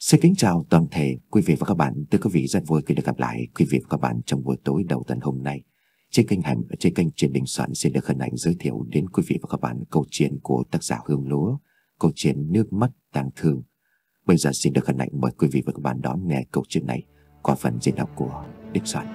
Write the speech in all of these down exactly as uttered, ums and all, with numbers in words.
Xin kính chào toàn thể quý vị và các bạn. Thưa quý vị, rất vui khi được gặp lại quý vị và các bạn trong buổi tối đầu tuần hôm nay. Trên kênh Hẻm, trên kênh Truyện Đình Soạn xin được hân hạnh giới thiệu đến quý vị và các bạn câu chuyện của tác giả Hương Lúa, câu chuyện Nước Mắt Tang Thương. Bây giờ xin được hân hạnh mời quý vị và các bạn đón nghe câu chuyện này qua phần diễn đọc của Đình Soạn.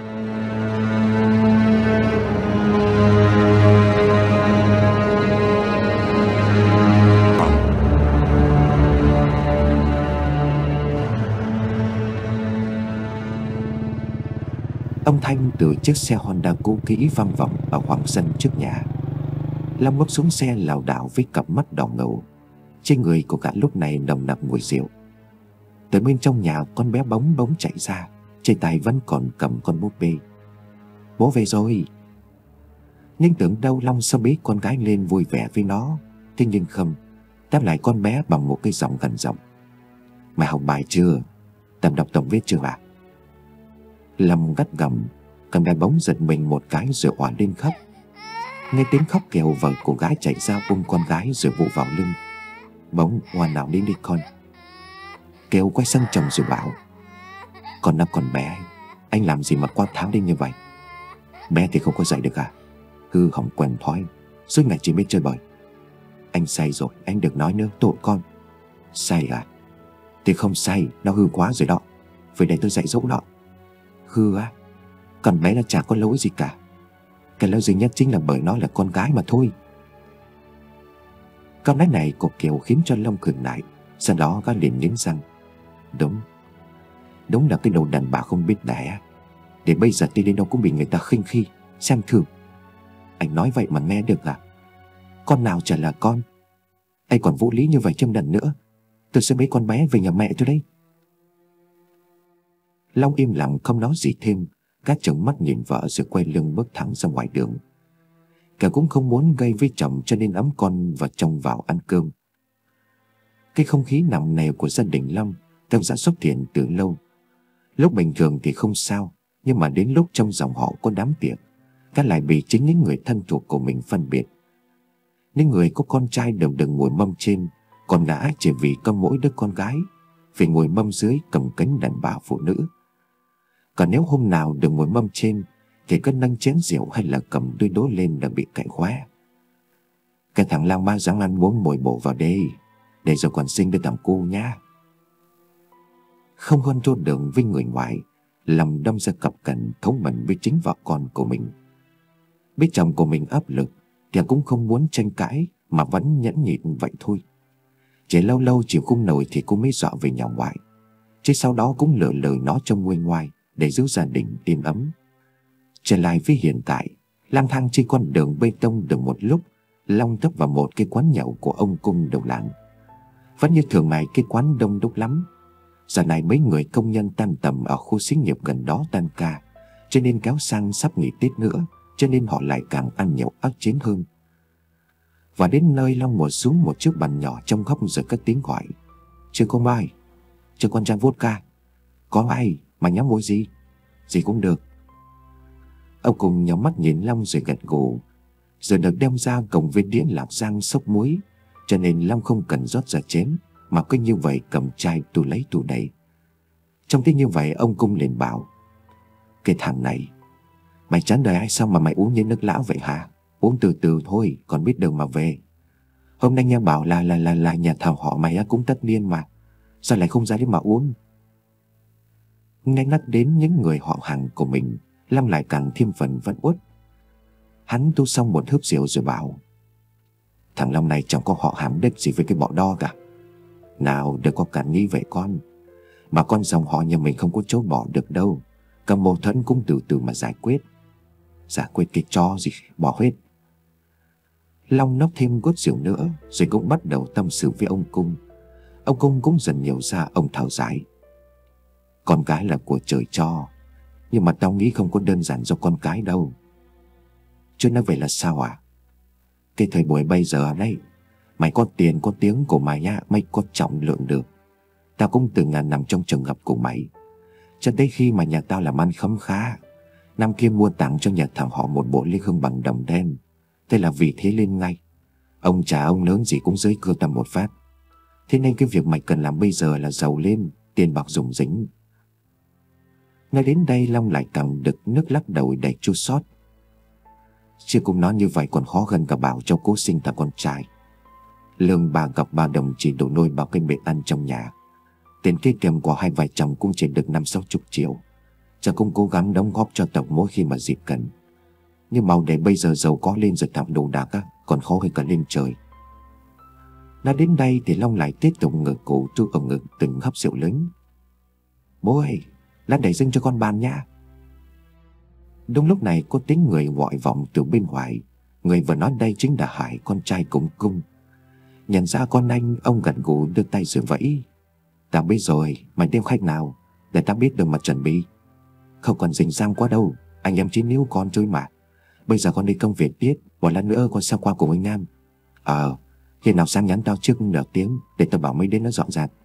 Âm thanh từ chiếc xe Honda cũ kỹ vang vọng ở khoảng sân trước nhà. Long bước xuống xe lảo đảo với cặp mắt đỏ ngầu. Trên người của gã lúc này nồng nặc mùi rượu. Từ bên trong nhà, con bé bóng bóng chạy ra, trên tay vẫn còn cầm con búp bê. Bố về rồi. Nhưng tưởng đâu Long sẽ bế con gái lên vui vẻ với nó. Thế nhưng không, đáp lại con bé bằng một cái giọng gần giọng. Mày học bài chưa? Tầm đọc tổng viết chưa ạ? Long gắt gầm, con bé bóng giật mình một cái rồi òa lên khóc. Nghe tiếng khóc kèo, vợ của gái chạy ra ôm con gái rồi vỗ vào lưng. Bóng ngoan nào đi đi con. Kèo quay sang chồng rồi bảo, con đã còn bé, anh làm gì mà quát tháo đi như vậy? Bé thì không có dạy được à? Hư hỏng quen thói, suốt ngày chỉ biết chơi bời. Anh say rồi, anh đừng nói nữa, tội con. Say à? Thì không say, nó hư quá rồi đó. Về đây tôi dạy dỗ nó. Hư á? Còn bé là chả có lỗi gì cả. Cái lỗi duy nhất chính là bởi nó là con gái mà thôi. Câu nói này của Kiều khiến cho Long khựng lại. Sau đó gã liền nghiến răng. Đúng, đúng là cái đồ đàn bà không biết đẻ. Để bây giờ đi đến đâu cũng bị người ta khinh khi, xem thường. Anh nói vậy mà nghe được à? Con nào chả là con. Anh còn vô lý như vậy thêm lần nữa, tôi sẽ bế con bé về nhà mẹ tôi đây. Long im lặng không nói gì thêm. Các chồng mắt nhìn vợ rồi quay lưng bước thẳng ra ngoài đường. Cả cũng không muốn gây với chồng, cho nên ấm con và chồng vào ăn cơm. Cái không khí nặng nề của gia đình Long từng đã xuất hiện từ lâu. Lúc bình thường thì không sao, nhưng mà đến lúc trong dòng họ có đám tiệc, các lại bị chính những người thân thuộc của mình phân biệt. Những người có con trai đều đừng ngồi mâm trên, còn gã chỉ vì có mỗi đứa con gái phải ngồi mâm dưới cầm cánh đàn bà phụ nữ. Còn nếu hôm nào được ngồi mâm trên thì cứ nâng chén rượu hay là cầm đôi đũa lên là bị cạy khóe. Cái thằng lang ma dáng ăn uống bồi bổ vào đây, để rồi còn sinh đứa thằng cu nhá. Không hơn chôn đường với người ngoài, lòng đâm ra cặp cằn thấu mẩn với chính vợ con của mình. Biết chồng của mình áp lực thì cũng không muốn tranh cãi, mà vẫn nhẫn nhịn vậy thôi. Chỉ lâu lâu chịu không nổi thì cũng mới dọa về nhà ngoại, chứ sau đó cũng lựa lời nó trong nguôi ngoai để giữ gia đình yên ấm. Trở lại với hiện tại, lang thang trên con đường bê tông được một lúc, Long tấp vào một cái quán nhậu của ông Cung đầu làng. Vẫn như thường ngày, cái quán đông đúc lắm. Giờ này mấy người công nhân tan tầm ở khu xí nghiệp gần đó tan ca, cho nên kéo sang sắp nghỉ Tết nữa, cho nên họ lại càng ăn nhậu ác chiến hơn. Và đến nơi, Long ngồi xuống một chiếc bàn nhỏ trong góc rồi cất tiếng gọi. Chưa có ai? Chưa con trai vodka? Có ai mà nhắm môi gì? Gì cũng được. Ông cùng nhắm mắt nhìn Long rồi gật gù. Rồi được đem ra cổng với đĩa lạc rang xốc muối, cho nên Long không cần rót ra chén, mà cứ như vậy cầm chai tù lấy tù đầy. Trong tiếng như vậy, ông Cung liền bảo, cái thằng này, mày chán đời ai sao mà mày uống như nước lão vậy hả? Uống từ từ thôi, còn biết đường mà về. Hôm nay nghe bảo là là là là nhà thờ họ mày cũng tất niên mà, sao lại không ra đấy mà uống? Nghe nhắc đến những người họ hàng của mình, Long lại càng thêm phần vẫn uất. Hắn tu xong một hớp rượu rồi bảo, thằng Long này chẳng có họ hàng đếch gì với cái bọ đo cả. Nào đừng có cản nghĩ vậy con. Mà con dòng họ nhà mình không có chỗ bỏ được đâu. Cầm mâu thuẫn cũng từ từ mà giải quyết. Giải quyết cái cho gì, bỏ hết. Long nốc thêm gót rượu nữa, rồi cũng bắt đầu tâm sự với ông Cung. Ông Cung cũng dần nhiều ra, ông thở dài. Con cái là của trời cho, nhưng mà tao nghĩ không có đơn giản do con cái đâu. Chứ nói vậy là sao à? Cái thời buổi bây giờ đây, mày có tiền có tiếng của mày á, mày có trọng lượng được. Tao cũng từng là nằm trong trường hợp của mày. Cho tới khi mà nhà tao làm ăn khấm khá, năm kia mua tặng cho nhà thằng họ một bộ ly hương bằng đồng đen. Thế là vì thế lên ngay. Ông cha ông lớn gì cũng dưới cưa tầm một phát. Thế nên cái việc mày cần làm bây giờ là giàu lên, tiền bạc rủng rỉnh. Nói đến đây Long lại càng đực nước lắc đầu đầy chua xót. Chứ cũng nói như vậy còn khó gần cả bảo cho cố sinh thằng con trai. Lương bà gặp ba đồng chỉ đủ nuôi bao cái bể ăn trong nhà. Tiền tiết kiệm của hai vợ chồng cũng chỉ được năm sáu chục triệu. Cha cũng cố gắng đóng góp cho tộc mỗi khi mà dịp cần. Nhưng màu để bây giờ giàu có lên rồi tạm đồ đạc á, còn khó hơn cả lên trời. Nói đến đây thì Long lại tiếp tục ngửa cổ tu ở ngực từng hấp rượu lớn. Bố ơi, lát đẩy dâng cho con bàn nha. Đúng lúc này có tiếng người gọi vọng từ bên ngoài. Người vừa nói đây chính là Hải, con trai cùng Cung. Nhận ra con anh, ông gật gù đưa tay rồi vẫy. Tao biết rồi, mày đem khách nào, để tao biết được mà chuẩn bị. Không còn rình rang quá đâu, anh em chỉ níu con chơi mà. Bây giờ con đi công việc tiếp, một lát nữa con sẽ qua cùng anh Nam. Ờ, khi nào sang nhắn tao trước nửa tiếng để tao bảo mấy đến nó dọn dẹp.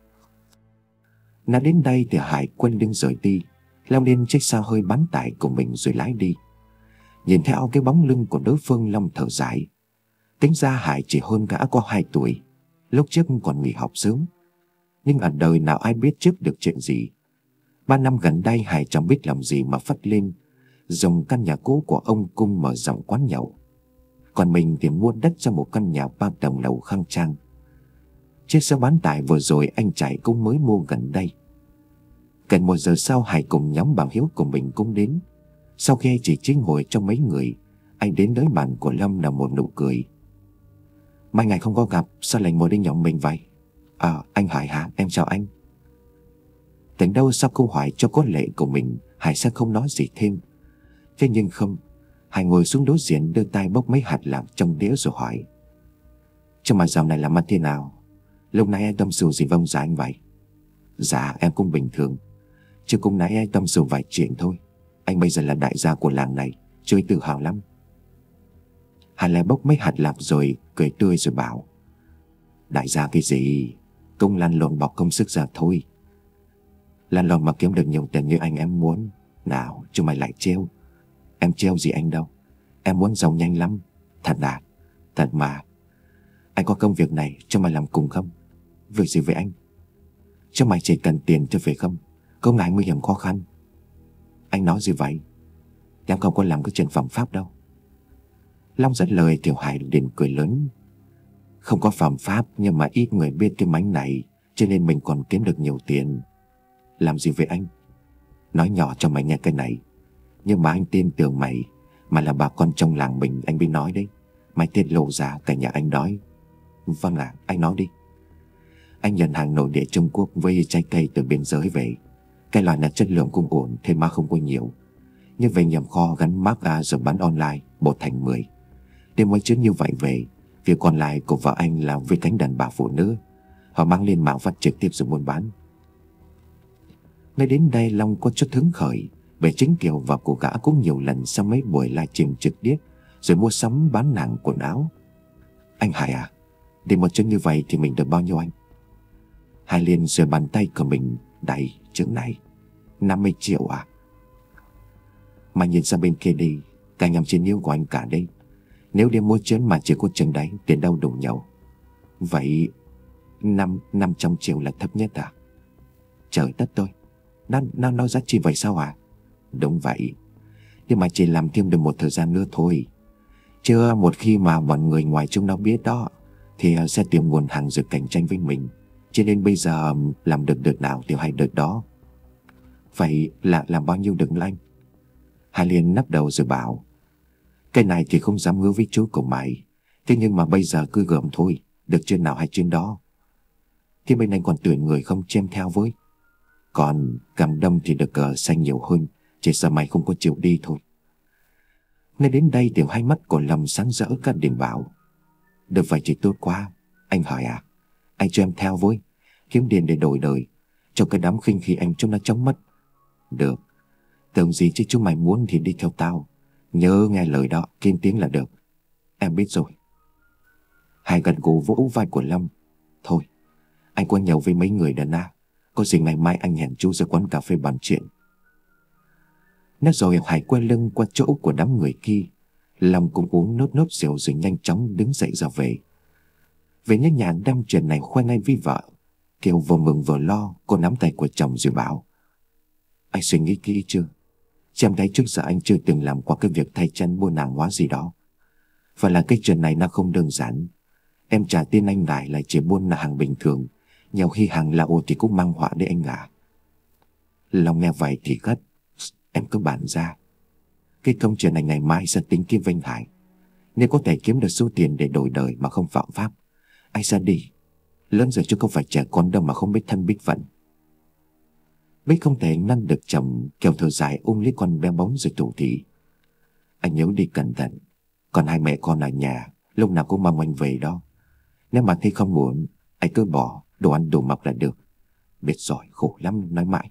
Nói đến đây thì Hải quên lưng rời đi, leo lên chiếc xe hơi bán tải của mình rồi lái đi. Nhìn theo cái bóng lưng của đối phương, Long thở dài. Tính ra Hải chỉ hơn gã có hai tuổi, lúc trước còn nghỉ học sớm. Nhưng ở đời nào ai biết trước được chuyện gì. Ba năm gần đây Hải chẳng biết làm gì mà phất lên, dùng căn nhà cũ của ông Cung mở rộng quán nhậu. Còn mình thì mua đất cho một căn nhà ba tầng lầu khang trang. Chiếc xe bán tải vừa rồi anh Trải cũng mới mua gần đây. Gần một giờ sau Hải cùng nhóm bảo hiếu của mình cũng đến. Sau khi chỉ chính ngồi cho mấy người, anh đến tới bàn của Lâm là một nụ cười. Mấy ngày không có gặp, sao lại ngồi đi nhậu mình vậy? À, anh Hải hả? Em chào anh. Tưởng đâu sau câu hỏi cho có lệ của mình, Hải sẽ không nói gì thêm. Thế nhưng không, Hải ngồi xuống đối diện, đưa tay bốc mấy hạt lạc trong đĩa rồi hỏi. Chứ mà dạo này làm ăn thế nào? Lúc nãy anh tâm sự gì vông ra anh vậy? Dạ em cũng bình thường, chứ cũng nãy anh tâm sự vài chuyện thôi. Anh bây giờ là đại gia của làng này, chơi tự hào lắm. Hải lại bốc mấy hạt lạc rồi cười tươi rồi bảo. Đại gia cái gì? Công lăn lộn bọc công sức ra thôi. Lăn lộn mà kiếm được nhiều tiền như anh em muốn. Nào chứ mày lại trêu. Em trêu gì anh đâu, em muốn giàu nhanh lắm. Thật à? Thật mà. Anh có công việc này cho mày làm cùng không? Việc gì vậy anh? Cho mày chỉ cần tiền cho phải không? Công này nguy hiểm khó khăn. Anh nói gì vậy? Em không có làm cái chuyện phạm pháp đâu. Long dẫn lời Tiểu Hải liền cười lớn. Không có phạm pháp, nhưng mà ít người biết cái mánh này, cho nên mình còn kiếm được nhiều tiền. Làm gì vậy anh? Nói nhỏ cho mày nghe cái này, nhưng mà anh tin tưởng mày, mà là bà con trong làng mình anh mới nói đấy. Mày tiết lộ ra cả nhà anh đói. Vâng ạ, à, anh nói đi. Anh nhận hàng nội địa Trung Quốc với trái cây từ biên giới về. Cái loại là chất lượng cũng ổn, thêm mà không có nhiều. Nhưng về nhập kho gắn mác A rồi bán online, một thành mười. Để mỗi chuyến như vậy về, việc còn lại của vợ anh là với cánh đàn bà phụ nữ. Họ mang lên mạng phát trực tiếp rồi buôn bán. Ngay đến đây Long có chút hứng khởi, bởi chính Kiều và cô gã cũng nhiều lần sau mấy buổi livestream trực tiếp rồi mua sắm bán hàng quần áo. Anh Hải à, để một chuyến như vậy thì mình được bao nhiêu anh? Hải liền giơ bàn tay của mình đầy chữ này. Năm mươi triệu à? Mà nhìn sang bên kia đi, cả nhằm chiến yêu của anh cả đây. Nếu đi mua chuyến mà chỉ có chừng đấy, tiền đâu đủ nhau. Vậy năm năm trăm triệu là thấp nhất à? Trời đất tôi, Nó, nó nói giá trị vậy sao à? Đúng vậy, nhưng mà chỉ làm thêm được một thời gian nữa thôi. Chứ một khi mà mọi người ngoài chúng nó biết đó, thì sẽ tìm nguồn hàng rồi cạnh tranh với mình. Cho nên bây giờ làm được đợt nào thì hay đợt đó. Vậy là làm bao nhiêu được anh? Hải liền nắp đầu rồi bảo. Cái này thì không dám hứa với chú của mày, thế nhưng mà bây giờ cứ gượm thôi, được chuyên nào hay chuyên đó. Thì bên anh còn tuyển người không chêm theo với. Còn cầm đông thì được cờ xanh nhiều hơn, chỉ sợ mày không có chịu đi thôi. Nên đến đây Tiểu hai mắt của Lâm sáng rỡ các điểm bảo. Được vậy thì tốt quá. Anh hỏi à, anh cho em theo với, kiếm tiền để đổi đời, cho cái đám khinh khi anh chúng nó chóng mất. Được, tưởng gì chứ chúng mày muốn thì đi theo tao. Nhớ nghe lời đó, kiên tiếng là được. Em biết rồi. Hải gần gù vỗ vai của Lâm. Thôi, anh có nhậu với mấy người đàn à, có gì ngày mai anh hẹn chú ra quán cà phê bàn chuyện. Nói rồi Hải quay lưng qua chỗ của đám người kia. Long cũng uống nốt nốt rượu rồi nhanh chóng đứng dậy ra về. Về đến nhà đem chuyện này khoe ngay với vợ. Kiều vừa mừng vừa lo, cô nắm tay của chồng rồi bảo: Anh suy nghĩ kỹ chưa? Chứ em thấy trước giờ anh chưa từng làm qua cái việc thay chân buôn hàng hóa gì đó. Và là cái chuyện này nó không đơn giản. Em trả tin anh lại là chỉ buôn là hàng bình thường, nhiều khi hàng lậu thì cũng mang họa đến anh à. Long nghe vậy thì gắt: Em cứ bàn ra. Cái công chuyện này ngày mai sẽ tính kiếm Vinh Hải. Nếu có thể kiếm được số tiền để đổi đời mà không phạm pháp, anh ra đi. Lớn rồi chứ không phải trẻ con đâu mà không biết thân biết phận. Bích không thể ngăn được chồng, Kiều thở dài ôm lấy con bé bóng rồi thủ thỉ: Anh nhớ đi cẩn thận. Còn hai mẹ con ở nhà, lúc nào cũng mong anh về đó. Nếu mà thấy không muốn, anh cứ bỏ, đồ ăn đồ mặc là được. Biết rồi, khổ lắm, nói mãi.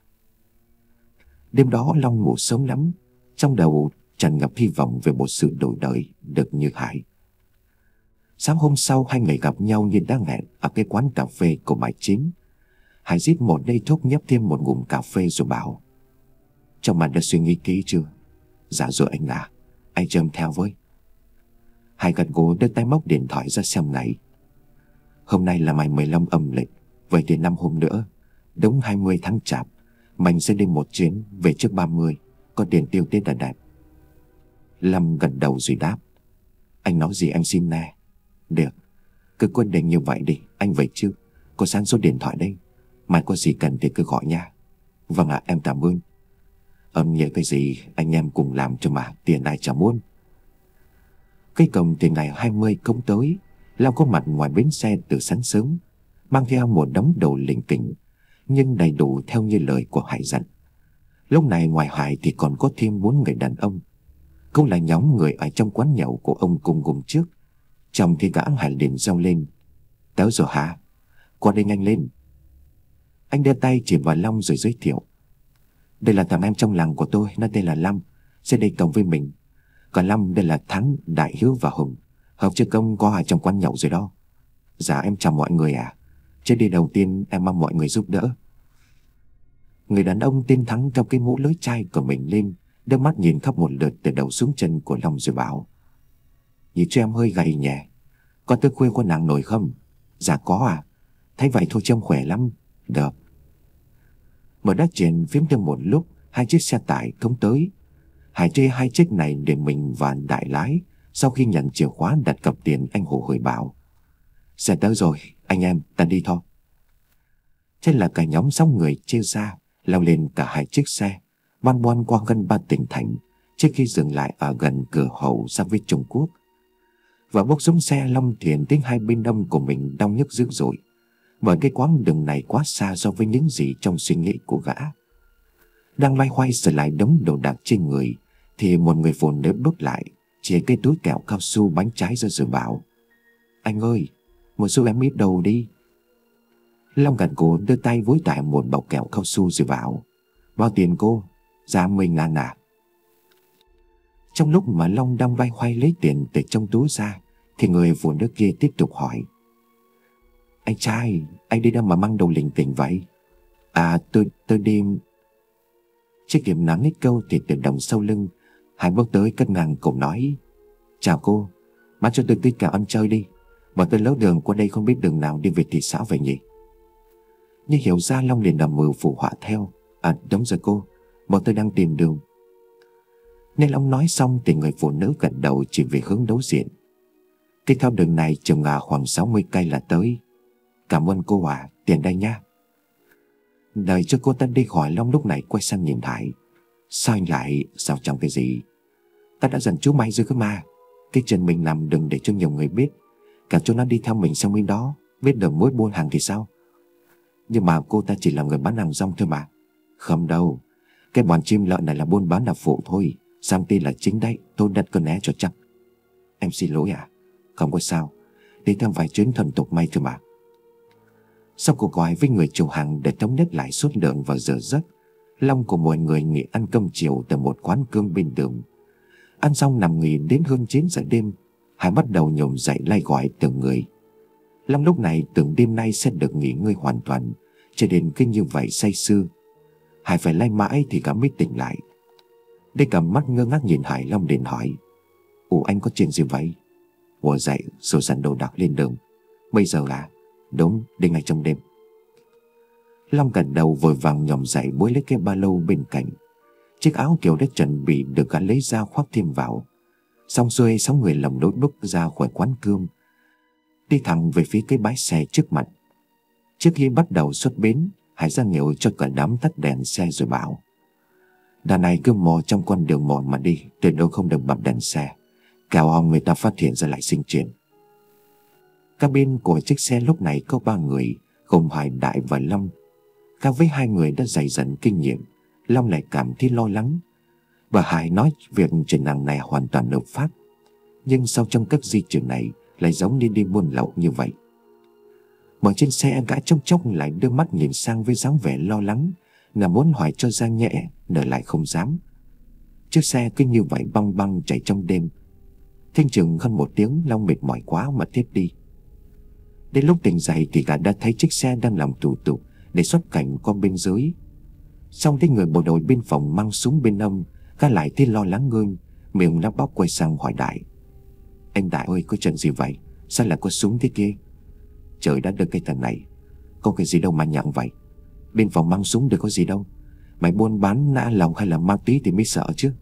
Đêm đó Long ngủ sớm lắm. Trong đầu tràn ngập hy vọng về một sự đổi đời được như Hải. Sáng hôm sau hai người gặp nhau như đã hẹn ở cái quán cà phê của bà Chín. Hải rít một cây thuốc nhấp thêm một ngụm cà phê rồi bảo: Chồng bạn đã suy nghĩ kỹ chưa? Dạ rồi anh à, anh châm theo với. Hải gật gù đưa tay móc điện thoại ra xem ngày. Hôm nay là ngày mười lăm âm lịch. Vậy thì năm hôm nữa, đúng hai mươi tháng Chạp, mình sẽ đi một chuyến về trước ba mươi. Có tiền tiêu Tết là đẹp. Lâm gật đầu rồi đáp: Anh nói gì anh xin nè. Được, cứ quyết định như vậy đi. Anh về trước, có sẵn số điện thoại đây. Mai có gì cần thì cứ gọi nha. Vâng ạ, à, em cảm ơn. Âm nhớ cái gì anh em cùng làm cho mà tiền ai chả muốn. Cái cổng thì ngày hai mươi công tới. Long có mặt ngoài bến xe từ sáng sớm, mang theo một đống đồ lỉnh kỉnh, nhưng đầy đủ theo như lời của Hải dặn. Lúc này ngoài Hải thì còn có thêm bốn người đàn ông, cũng là nhóm người ở trong quán nhậu của ông cùng cùng trước. Chồng thì gã Hải liền reo lên: Tới rồi hả? Qua đây nhanh lên. Anh đưa tay chỉ vào Long rồi giới thiệu: Đây là thằng em trong làng của tôi, nó tên là Lâm, sẽ đi cộng với mình. Còn Lâm đây là Thắng, Đại Hiếu và Hùng. Hợp chưa công có ở trong quán nhậu rồi đó. Dạ em chào mọi người à. Trên đi đầu tiên em mong mọi người giúp đỡ. Người đàn ông tên Thắng trong cái mũ lưới chai của mình lên, đưa mắt nhìn khắp một lượt từ đầu xuống chân của Long rồi bảo: Nhìn cho em hơi gầy nhỉ. Con tới khuya có nàng nổi không? Dạ có à. Thấy vậy thôi trông khỏe lắm. Được. Mở đá chuyện phím thêm một lúc, hai chiếc xe tải thông tới. Hải chê hai chiếc này để mình và Đại lái. Sau khi nhận chìa khóa đặt cặp tiền, anh Hồ hồi bảo: Xe tới rồi, anh em ta đi thôi. Thế là cả nhóm sáu người chia ra, leo lên cả hai chiếc xe, bon bon qua gần ba tỉnh thành, trước khi dừng lại ở gần cửa khẩu sang với Trung Quốc. Và bốc xuống xe, Long Thiền tiếng hai bên đông của mình đau nhức dữ dội, bởi cái quãng đường này quá xa so với những gì trong suy nghĩ của gã. Đang loay hoay sửa lại đống đồ đạc trên người thì một người phụ nữ bước lại, chia cái túi kẹo cao su bánh trái ra rồi bảo: Anh ơi, một số em ít đầu đi. Long gật gù đưa tay vối tải một bọc kẹo cao su rồi bảo: Bao tiền cô? Dạ mười ngàn à. Trong lúc mà Long đang vay hoay lấy tiền từ trong túi ra thì người phụ nữ kia tiếp tục hỏi: Anh trai, anh đi đâu mà mang đồ lỉnh kỉnh vậy? À tôi, tôi đi. Chưa kịp nói hết câu thì từ đằng sau lưng Hải bước tới cất ngang cổ nói: Chào cô, bán cho tôi tí kẹo ăn chơi đi. Bọn tôi lỡ đường qua đây không biết đường nào đi về thị xã vậy nhỉ. Nhưng hiểu ra Long liền đầm mưu phụ họa theo: À đúng rồi cô, bọn tôi đang tìm đường. Nên Long nói xong thì người phụ nữ gật đầu chỉ về hướng đối diện: Cái theo đường này chừng à khoảng sáu mươi cây là tới. Cảm ơn cô à, tiền đây nha. Đợi cho cô ta đi khỏi, Long lúc này quay sang nhìn Hải: Sao anh lại, sao chẳng cái gì? Ta đã dặn chú mày rồi cơ mà. Cái chuyện mình làm đừng để cho nhiều người biết, cả cho nó đi theo mình sang bên đó, biết được mối buôn hàng thì sao? Nhưng mà cô ta chỉ là người bán hàng rong thôi mà. Không đâu, cái bọn chim lợn này là buôn bán là phụ thôi, sang tin là chính đấy, tôi đặt con né cho chắc. Em xin lỗi à? Không có sao, đi theo vài chuyến thuần tục may thôi mà. Sau cuộc gọi với người chủ hàng để thống nhất lại số lượng và giờ giấc, Long của mọi người nghỉ ăn cơm chiều tại một quán cơm bên đường. Ăn xong nằm nghỉ đến hơn chín giờ đêm, Hải bắt đầu nhổm dậy lay gọi từng người. Long lúc này tưởng đêm nay sẽ được nghỉ ngơi hoàn toàn, cho đến khi như vậy say sưa. Hải phải lay mãi thì cả mới tỉnh lại. Đây cầm mắt ngơ ngác nhìn Hải, Long liền hỏi: Ủa anh có chuyện gì vậy? Ủa dậy rồi dặn đồ đạc lên đường. Bây giờ à? Đúng, đi ngay trong đêm. Long gật đầu vội vàng nhòm dậy bối lấy cái ba lô bên cạnh. Chiếc áo Kiều đã chuẩn bị được gã lấy ra khoác thêm vào. Xong xuôi sáu người lầm đốt bước ra khỏi quán cơm, đi thẳng về phía cái bãi xe trước mặt. Trước khi bắt đầu xuất bến, Hải ra hiệu cho cả đám tắt đèn xe rồi bảo: đàn này cứ mò trong con đường mòn mà đi, tuyệt đối không được bật đèn xe, kẻo hòng người ta phát hiện ra lại sinh chuyện. Cabin của chiếc xe lúc này có ba người, gồm Hải, Đại và Long. Khác với hai người đã dày dần kinh nghiệm, Long lại cảm thấy lo lắng. Và Hải nói việc chuyển hàng này hoàn toàn hợp pháp, nhưng sau trong các di chuyển này lại giống như đi buôn lậu như vậy. Mở trên xe, gã chốc chốc lại đưa mắt nhìn sang với dáng vẻ lo lắng, là muốn hỏi cho ra nhẹ, nở lại không dám. Chiếc xe cứ như vậy băng băng chạy trong đêm. Thinh chừng hơn một tiếng, Long mệt mỏi quá mà thiếp đi. Đến lúc tỉnh dậy thì gã đã thấy chiếc xe đang làm thủ tục để xuất cảnh qua biên giới. Xong thấy người bộ đội biên phòng mang súng bên ông, gã lại thấy lo lắng hơn, miệng lắp bắp quay sang hỏi Đại: anh Đại ơi, có chuyện gì vậy? Sao lại có súng thế kia? Trời đất ơi, cái thằng này có cái gì đâu mà nhặng vậy? Biên phòng mang súng được có gì đâu. Mày buôn bán nã lậu hay là ma túy thì mới sợ chứ.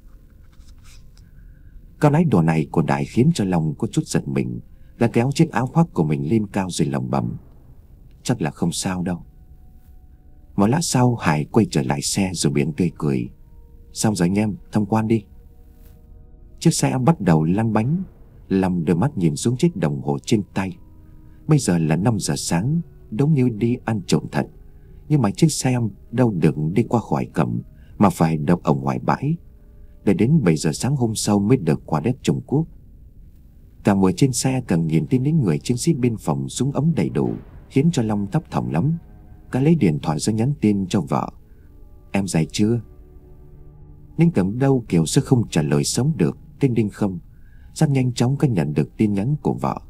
Câu nói đùa này của Đại khiến cho Long có chút giật mình, đã kéo chiếc áo khoác của mình lên cao rồi lẩm bẩm: chắc là không sao đâu. Một lát sau, Hải quay trở lại xe rồi miệng tươi cười: xong rồi anh em, tham quan đi. Chiếc xe bắt đầu lăn bánh. Long đưa mắt nhìn xuống chiếc đồng hồ trên tay. Bây giờ là năm giờ sáng, đúng như đi ăn trộm thật. Nhưng mà chiếc xe đâu được đi qua khỏi cổng, mà phải đậu ở ngoài bãi, để đến bảy giờ sáng hôm sau mới được qua đất Trung Quốc. Cả ngồi trên xe cần nhìn thấy những người chiến sĩ biên phòng súng ống đầy đủ, khiến cho Long thấp thỏm lắm. Cả lấy điện thoại ra nhắn tin cho vợ: em dậy chưa? Nhưng tưởng đâu Kiều sẽ không trả lời sống được. Tên Đinh không rất nhanh chóng có nhận được tin nhắn của vợ: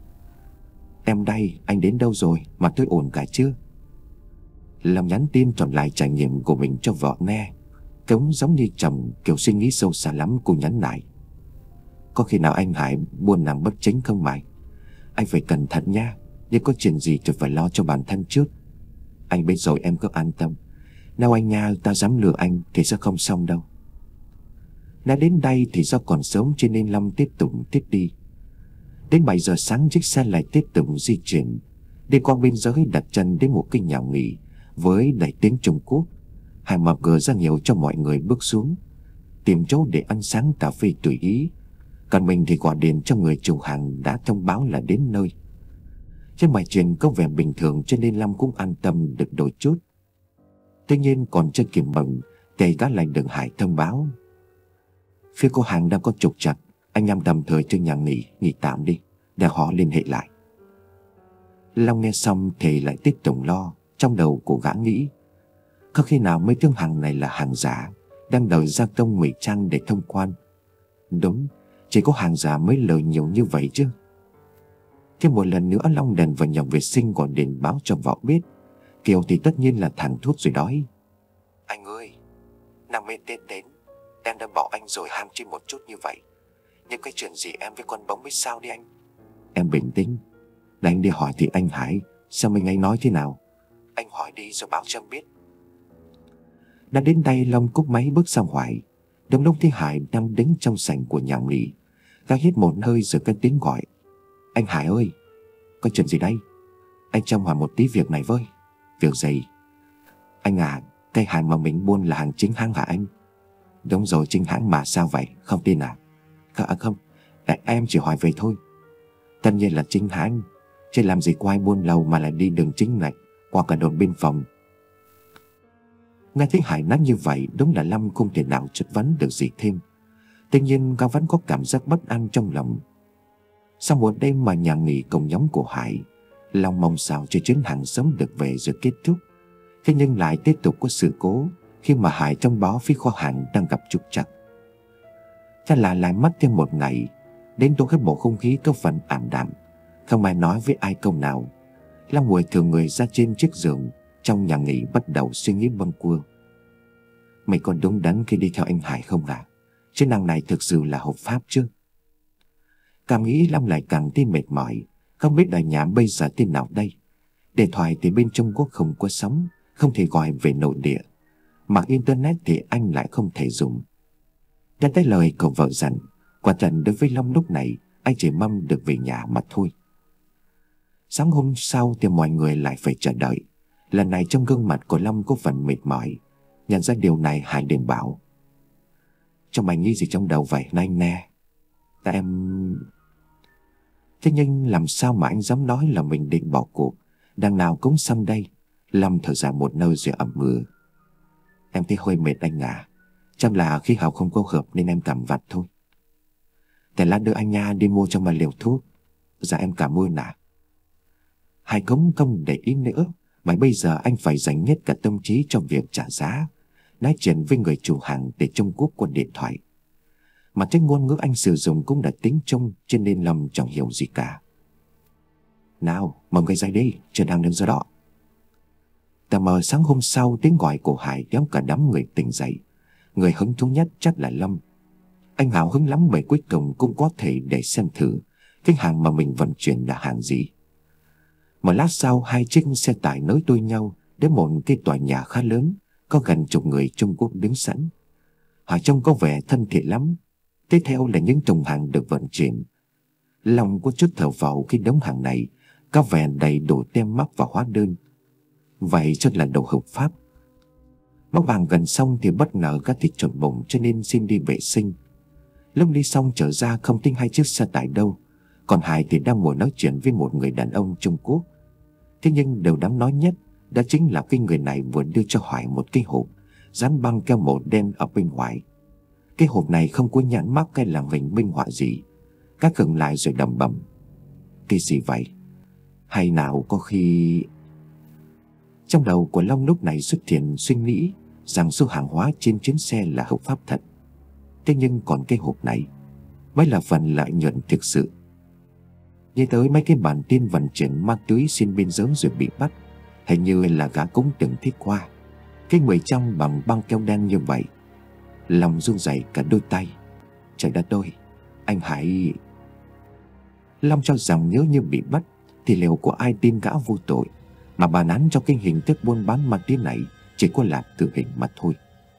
em đây, anh đến đâu rồi mà tôi ổn cả chưa? Long nhắn tin thuật lại trải nghiệm của mình cho vợ nghe. Cũng giống như chồng, Kiều suy nghĩ sâu xa lắm. Cô nhắn lại: có khi nào anh Hải buôn làm bất chính không mày? Anh phải cẩn thận nha, nhưng có chuyện gì thì phải lo cho bản thân trước. Anh biết rồi, em cứ an tâm. Nếu anh nha ta dám lừa anh thì sẽ không xong đâu. Đã đến đây thì do còn sớm cho nên Long tiếp tục tiếp đi. Đến bảy giờ sáng, chiếc xe lại tiếp tục di chuyển, đi qua biên giới, đặt chân đến một cái nhà nghỉ với đầy tiếng Trung Quốc. Hải mở cửa ra hiệu cho mọi người bước xuống, tìm chỗ để ăn sáng cà phê tùy ý. Còn mình thì gọi điện cho người chủ hàng đã thông báo là đến nơi. Trên mọi chuyện có vẻ bình thường cho nên Long cũng an tâm được đôi chút. Tuy nhiên còn chưa kịp mừng thì gã lại được Hải thông báo: phía cô hàng đang có trục trặc, anh em tạm thời cho nhà nghỉ nghỉ tạm đi, để họ liên hệ lại. Long nghe xong thì lại tiếp tục lo. Trong đầu của gã nghĩ: có khi nào mấy thương hàng này là hàng giả, đang đợi gia công ngụy trang để thông quan? Đúng, chỉ có hàng giả mới lời nhiều như vậy chứ. Thêm một lần nữa, Long đèn vào nhà vệ sinh gọi điện báo cho vợ biết. Kiều thì tất nhiên là thẳng thốt rồi đói: anh ơi, năm mươi Tết đến, em đã bỏ anh rồi ham chi một chút như vậy. Nhưng cái chuyện gì em với con bóng biết sao đi anh? Em bình tĩnh, để anh đi hỏi thì anh Hải xem mình anh nói thế nào. Anh hỏi đi rồi báo cho em biết. Đã đến đây, Long cúp máy bước ra ngoài. Đúng lúc thấy Hải đang đứng trong sảnh của nhà nghỉ, gã hít một hơi rồi cất tiếng gọi: anh Hải ơi, có chuyện gì đây? Anh cho hỏi một tí việc này với. Việc gì? Anh à, cái hàng mà mình buôn là hàng chính hãng hả anh? Đúng rồi, chính hãng mà. Sao vậy, không tin à? À không, à, em chỉ hỏi vậy thôi. Tất nhiên là chính hãng, chứ làm gì có ai buôn lậu mà lại đi đường chính ngạch qua cả đồn biên phòng. Nghe thấy Hải nói như vậy, đúng là Lâm không thể nào chất vấn được gì thêm. Tuy nhiên gã vẫn có cảm giác bất an trong lòng. Sau một đêm mà nhà nghỉ cùng nhóm của Hải, Long mong sao cho chuyến hàng sớm được về rồi kết thúc. Thế nhưng lại tiếp tục có sự cố khi mà Hải thông báo phía kho hàng đang gặp trục trặc. Thế là lại mất thêm một ngày. Đến tối, cái bầu không khí có phần ảm đạm, không ai nói với ai câu nào. Long ngồi thường người ra trên chiếc giường trong nhà nghỉ, bắt đầu suy nghĩ bâng quơ. Mày còn đúng đắn khi đi theo anh Hải không à? Chức năng này thực sự là hợp pháp chứ? Càng nghĩ Long lại càng thấy mệt mỏi. Không biết ở nhà bây giờ tên nào đây. Điện thoại thì bên Trung Quốc không có sóng, không thể gọi về nội địa. Mạng internet thì anh lại không thể dùng. Nghe tới lời cậu vợ dặn, quả thật đối với Long lúc này anh chỉ mong được về nhà mà thôi. Sáng hôm sau thì mọi người lại phải chờ đợi. Lần này trong gương mặt của Long có phần mệt mỏi. Nhận ra điều này, Hải liền bảo: "Cho mày nghĩ gì trong đầu vậy anh nè? Tại em..." Thế nhưng làm sao mà anh dám nói là mình định bỏ cuộc? Đằng nào cũng xong đây. Long thở ra một nơi rồi ẩm mưa: "Em thấy hơi mệt anh à. Chắc là khí hậu không có hợp nên em cảm vặt thôi. Để lát đưa anh nha đi mua cho mà liều thuốc." "Dạ em cảm ơn ạ." Hải cũng không để ý nữa, mà bây giờ anh phải dành hết cả tâm trí cho việc trả giá, nói chuyện với người chủ hàng để Trung Quốc qua điện thoại. Mà cái ngôn ngữ anh sử dụng cũng là tiếng Trung, cho nên Lâm chẳng hiểu gì cả. "Nào, mời người dậy đi, chưa đang đứng giờ đó." Tờ mờ sáng hôm sau, tiếng gọi của Hải kéo cả đám người tỉnh dậy. Người hứng thú nhất chắc là Lâm. Anh hào hứng lắm bởi cuối cùng cũng có thể để xem thử cái hàng mà mình vận chuyển là hàng gì. Một lát sau, hai chiếc xe tải nối đuôi nhau đến một cái tòa nhà khá lớn, có gần chục người Trung Quốc đứng sẵn. Họ trông có vẻ thân thiện lắm. Tiếp theo là những thùng hàng được vận chuyển. Long có chút thở vào khi đống hàng này có vẻ đầy đủ tem mác và hóa đơn. Vậy chắc là đồ hợp pháp. Bóc hàng gần xong thì bất ngờ các thịt trộn bụng, cho nên xin đi vệ sinh. Lúc đi xong trở ra không thấy hai chiếc xe tải đâu. Còn Hải thì đang ngồi nói chuyện với một người đàn ông Trung Quốc. Thế nhưng điều đáng nói nhất đó chính là cái người này vừa đưa cho Hải một cái hộp dán băng keo màu đen ở bên ngoài. Cái hộp này không có nhãn mác hay là hình minh họa gì. Các khựng lại rồi đầm bầm: "Cái gì vậy? Hay nào có khi..." Trong đầu của Long lúc này xuất hiện suy nghĩ rằng số hàng hóa trên chuyến xe là hợp pháp thật. Thế nhưng còn cái hộp này mới là phần lợi nhuận thực sự. Nhớ tới mấy cái bản tin vận chuyển ma túy xuyên biên giới rồi bị bắt, hình như là gã cũng từng thích qua. Cái người trong bằng băng keo đen như vậy, lòng run rẩy cả đôi tay. Trời đất ơi, anh Hải... Long cho rằng nếu như bị bắt thì liệu có ai tin gã vô tội, mà bản án cho cái hình thức buôn bán ma túy này chỉ có là tử hình mà thôi.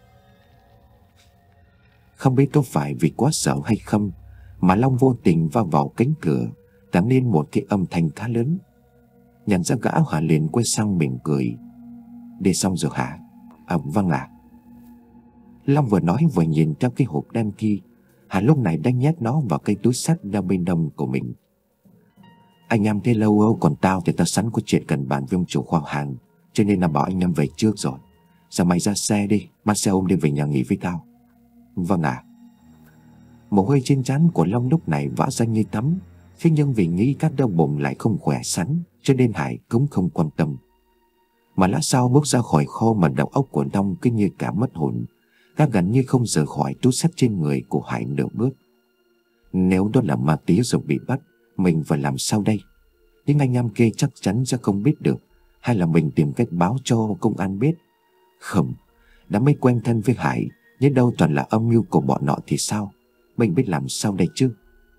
Không biết có phải vì quá sợ hay không mà Long vô tình va vào cánh cửa, tạo nên một cái âm thanh khá lớn. Nhận ra gã, Hà liền quay sang mỉm cười: "Đi xong rồi hả?" "À vâng ạ." Long vừa nói vừa nhìn theo cái hộp đen kia. Hà lúc này đang nhét nó vào cái túi xách đeo bên đông của mình. "Anh em thế lâu âu, còn tao thì tao sẵn có chuyện cần bàn với ông chủ kho hàng, cho nên là bảo anh em về trước rồi. Giờ mày ra xe đi, bắt xe ôm đi về nhà nghỉ với tao." "Vâng ạ." Mồ hôi trên trán của Long lúc này vã ra như tắm. Thế nhưng vì nghĩ các đau bụng lại không khỏe sẵn, cho nên Hải cũng không quan tâm. Mà lát sau bước ra khỏi kho mà đầu óc của Long cứ như cả mất hồn. Các gần như không rời khỏi túi xách trên người của Hải nửa bước. Nếu đó là ma túy rồi bị bắt, mình phải làm sao đây? Nhưng anh em kia chắc chắn sẽ không biết được. Hay là mình tìm cách báo cho công an biết? Không, đã mới quen thân với Hải, nhưng đâu toàn là âm mưu của bọn nọ thì sao? Mình biết làm sao đây chứ?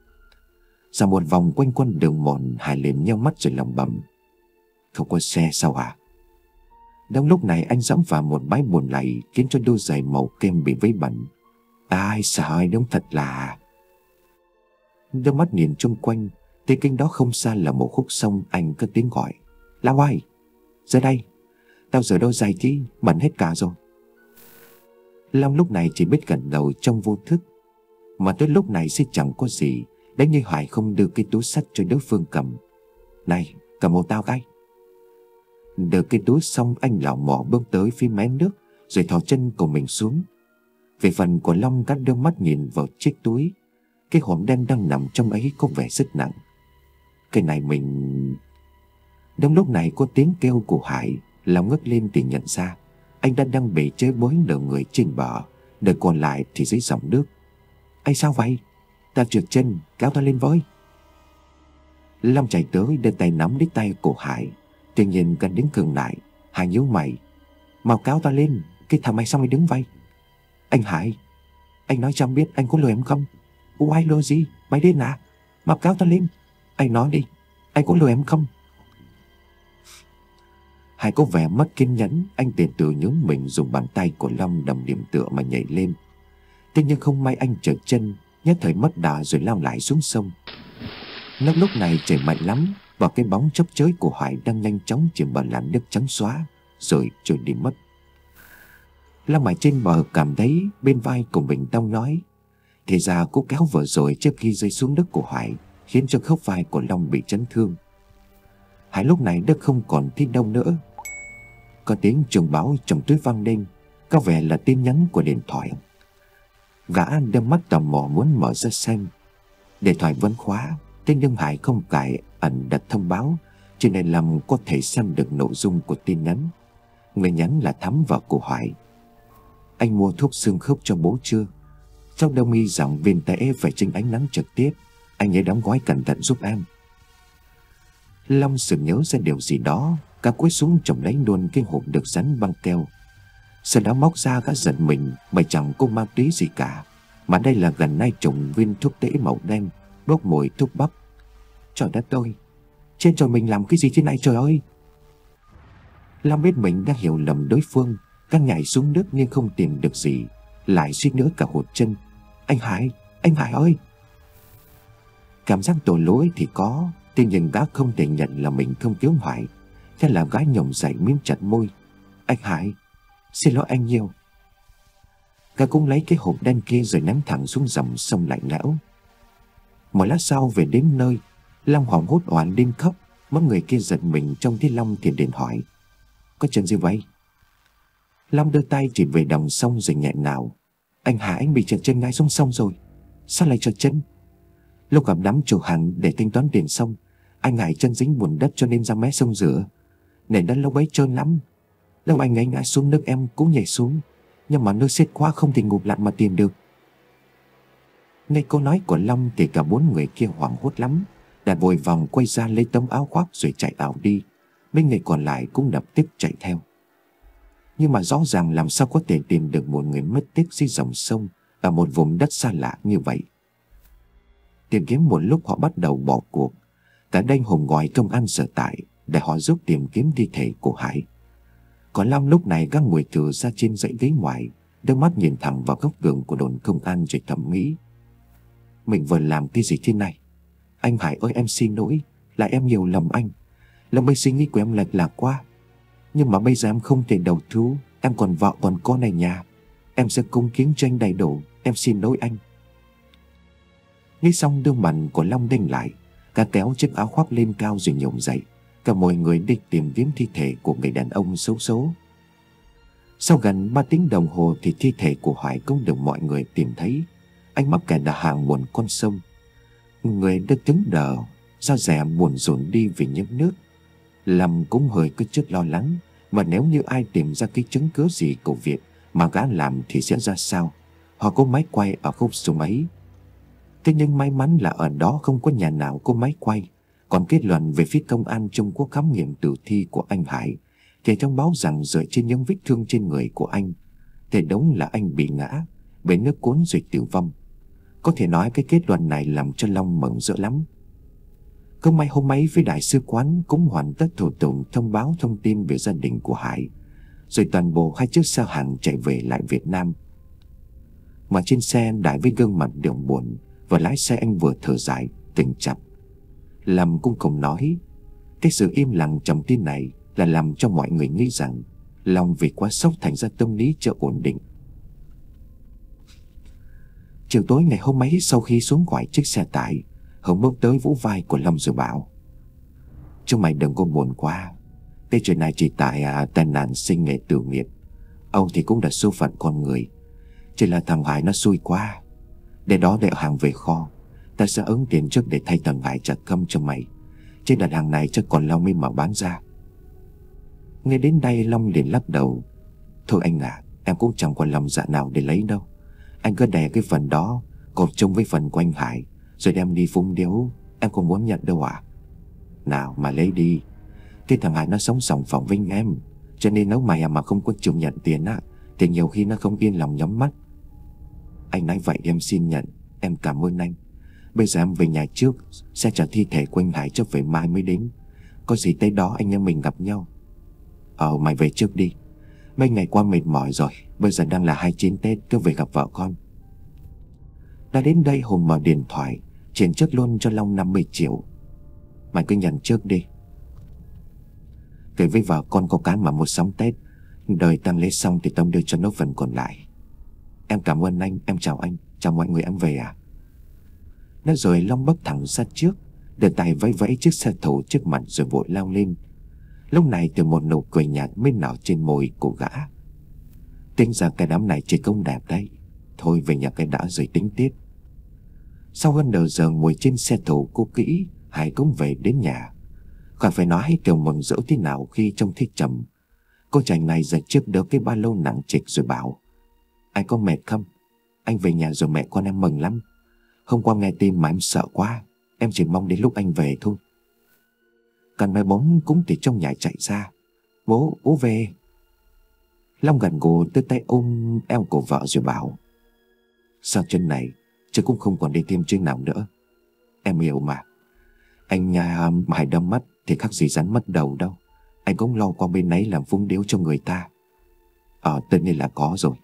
Ra một vòng quanh quanh đường mòn, Hải liền nheo mắt rồi lẩm bẩm: "Không có xe sao hả?" Đang lúc này anh dẫm vào một bãi bùn lầy, khiến cho đôi giày màu kem bị vấy bẩn. Ai sợ, đúng thật là... Đôi mắt nhìn chung quanh, thì kinh đó không xa là một khúc sông. Anh cất tiếng gọi: "Lão ơi, ra đây, tao rửa đôi giày chứ, bẩn hết cả rồi." Long lúc này chỉ biết gật đầu trong vô thức. Mà tới lúc này sẽ chẳng có gì đánh như Hải không đưa cái túi xách cho đối phương cầm. "Này, cầm hộ tao cái." Đưa cái túi xong, anh lảo mỏ bước tới phía mé nước, rồi thò chân của mình xuống. Về phần của Long, cắt đôi mắt nhìn vào chiếc túi. Cái hộp đen đang nằm trong ấy có vẻ rất nặng. Cái này mình... Đúng lúc này có tiếng kêu của Hải. Long ngước lên thì nhận ra anh đã đang bị chế bối nửa người trên bờ, đời còn lại thì dưới dòng nước. "Anh sao vậy? Tao trượt chân, kéo tao lên với." Long chạy tới đưa tay nắm lấy tay của Hải. Tuy nhiên gần đến cường lại, Hải nhíu mày: "Mau kéo tao lên, cái thằng mày sao mày đứng vậy?" "Anh Hải, anh nói cho biết anh có lừa em không?" "Ủa ai lừa gì, mày điên à? Mau kéo tao lên, anh nói đi, Anh có lừa em không? Hải có vẻ mất kiên nhẫn. Anh từ từ nhướng mình, dùng bàn tay của Long đầm điểm tựa mà nhảy lên. Thế nhưng không may anh trượt chân, nhất thời mất đà rồi lao lại xuống sông. Lúc lúc này trời mạnh lắm, và cái bóng chốc chới của Hải đang nhanh chóng chìm vào làn nước trắng xóa, rồi trôi đi mất. Long ở trên bờ cảm thấy bên vai của mình đau nhói. Thì ra cú kéo vừa rồi trước khi rơi xuống nước của Hải khiến cho khớp vai của Long bị chấn thương. Hải lúc này đã không còn thấy đau nữa. Có tiếng chuông báo trong túi vang lên, có vẻ là tin nhắn của điện thoại. Gã đưa mắt tò mò muốn mở ra xem. Điện thoại vẫn khóa, thế nhưng Hải không cài ẩn đặt thông báo, cho nên Long có thể xem được nội dung của tin nhắn. Người nhắn là Thắm và cô Hải. Anh mua thuốc xương khớp cho bố chưa? Cháu đông y rằng viên tễ phải trên ánh nắng trực tiếp, anh nhớ đóng gói cẩn thận giúp em. Long sực nhớ ra điều gì đó, cả cúi xuống chồng lấy luôn cái hộp được dán băng keo. Sau đó móc ra, gã giật mình bởi chẳng có ma túy gì cả, mà đây là gần hai chục viên thuốc tễ màu đen bốc mùi thuốc bắc. Trời đất ơi, trên trời mình làm cái gì thế này trời ơi! Long biết mình đã hiểu lầm đối phương, càng nhảy xuống nước nhưng không tìm được gì, lại suýt nữa cả hụt chân. Anh Hải, anh Hải ơi! Cảm giác tội lỗi thì có, tuy nhiên gã không thể nhận là mình không cứu Hải. Thế là gã nhổm dậy miếm chặt môi. Anh Hải, xin lỗi anh nhiều. Gã cũng lấy cái hộp đen kia rồi ném thẳng xuống dòng sông lạnh lẽo. Một lát sau về đến nơi, Long hoảng hốt oán lên khóc. Mấy người kia giật mình trông thấy Long thì đến hỏi. Có chuyện gì vậy? Long đưa tay chỉ về dòng sông rồi nhẹ nào. Anh Hải, anh bị trượt chân ngay xuống sông rồi. Sao lại trượt chân? Lúc gặp đám chủ hàng để thanh toán tiền xong, anh Hải chân dính bùn đất cho nên ra mé sông rửa. Nền đất lúc ấy trơn lắm. Lúc anh ấy ngã xuống nước em cũng nhảy xuống, nhưng mà nước xiết quá không thể ngụp lặn mà tìm được. Nghe câu nói của Long thì cả bốn người kia hoảng hốt lắm, đã vội vàng quay ra lấy tấm áo khoác rồi chạy ảo đi. Mấy người còn lại cũng lập tức chạy theo. Nhưng mà rõ ràng làm sao có thể tìm được một người mất tích dưới dòng sông ở một vùng đất xa lạ như vậy. Tìm kiếm một lúc họ bắt đầu bỏ cuộc. Cả đây Hùng gọi công an sở tại để họ giúp tìm kiếm thi thể của Hải. Còn Long lúc này gác ngồi thừa ra trên dãy ghế ngoài, đôi mắt nhìn thẳng vào góc tường của đồn công an rồi thầm nghĩ. Mình vừa làm cái gì thế này? Anh Hải ơi, em xin lỗi, là em hiểu lầm anh. Là mấy suy nghĩ của em lệch lạc quá. Nhưng mà bây giờ em không thể đầu thú, em còn vợ còn con này nhà. Em sẽ cúng kiến cho anh đầy đủ, em xin lỗi anh. Nghĩ xong đương mặt của Long đanh lại, cả kéo chiếc áo khoác lên cao rồi nhổm dậy. Cả mọi người đi tìm kiếm thi thể của người đàn ông xấu số. Sau gần ba tiếng đồng hồ thì thi thể của Hải cũng được mọi người tìm thấy. Anh mắc kẹt ở hàng một con sông. Người đã cứng đờ, da dẻ buồn rộn đi vì nhiễm nước. Lâm cũng hơi có chút lo lắng, mà nếu như ai tìm ra cái chứng cứ gì của việc mà gã làm thì sẽ ra sao? Họ có máy quay ở khúc sông ấy. Thế nhưng may mắn là ở đó không có nhà nào có máy quay. Còn kết luận về phía công an Trung Quốc khám nghiệm tử thi của anh Hải thì thông báo rằng dựa trên những vết thương trên người của anh thì đúng là anh bị ngã, bị nước cuốn rồi tử vong. Có thể nói cái kết luận này làm cho Long mừng rỡ lắm. Không may hôm ấy với đại sứ quán cũng hoàn tất thủ tục thông báo thông tin về gia đình của Hải, rồi toàn bộ hai chiếc xe hàng chạy về lại Việt Nam. Mà trên xe Đại với gương mặt đượm buồn, và lái xe anh vừa thở dài tỉnh chặt. Lâm cũng cùng nói, cái sự im lặng trong tin này là làm cho mọi người nghĩ rằng Long vì quá sốc thành ra tâm lý chưa ổn định. Chiều tối ngày hôm ấy, sau khi xuống khỏi chiếc xe tải, Hồng bước tới vỗ vai của Long rồi bảo, chúng mày đừng có buồn quá. Cái chuyện này chỉ tại à, tai nạn sinh nghề tử nghiệp. Ông thì cũng là số phận con người. Chỉ là thằng Hải nó xui quá. Để đó để hàng về kho, ta sẽ ứng tiền trước để thay thằng Hải trả cơm cho mày. Trên đặt hàng này chắc còn lâu mới mà bán ra. Nghe đến đây Long liền lắc đầu. Thôi anh à, em cũng chẳng còn lòng dạ nào để lấy đâu. Anh cứ đè cái phần đó cột chung với phần của anh Hải, rồi đem đi phúng điếu. Em không muốn nhận đâu à? Nào mà lấy đi. Cái thằng Hải nó sống sòng phẳng với em, cho nên nếu mày mà không có chịu nhận tiền á thì nhiều khi nó không yên lòng nhắm mắt. Anh nói vậy em xin nhận, em cảm ơn anh. Bây giờ em về nhà trước, sẽ chở thi thể của anh Hải cho về mai mới đến. Có gì tới đó anh em mình gặp nhau. Ờ mày về trước đi. Mấy ngày qua mệt mỏi rồi. Bây giờ đang là hai mươi chín Tết, cứ về gặp vợ con. Đã đến đây Hùng mở điện thoại, chuyển trước luôn cho Long năm mươi triệu. Mày cứ nhận trước đi. Kể với vợ con có cái mà mua sắm Tết. Đời tang lễ xong thì Tâm đưa cho nó phần còn lại. Em cảm ơn anh, em chào anh. Chào mọi người, em về à? Nói rồi Long bước thẳng ra trước, đưa tay vẫy vẫy chiếc xe thổ trước mặt rồi vội lao lên. Lúc này từ một nụ cười nhạt mới nở trên môi của gã. Tính ra cái đám này chỉ công đẹp đấy. Thôi về nhà cái đã rồi tính tiếp. Sau hơn nửa giờ ngồi trên xe thổ cô kỹ, Hải cũng về đến nhà. Khỏi phải nói kiểu mừng rỡ thế nào khi trông thấy Trầm. Cô chàng này giật trước đỡ cái ba lô nặng trịch rồi bảo: Anh có mệt không? Anh về nhà rồi mẹ con em mừng lắm. Hôm qua nghe tin mà em sợ quá. Em chỉ mong đến lúc anh về thôi. Còn mẹ bóng cũng từ trong nhà chạy ra: Bố, bố về. Long gần gù đưa tay ôm eo của vợ rồi bảo: Sao chân này chứ cũng không còn đi thêm chuyến nào nữa. Em hiểu mà. Anh nhà Hải đâm mất thì khác gì rắn mất đầu đâu. Anh cũng lo qua bên ấy làm phúng điếu cho người ta. Ờ tất nhiên là có rồi.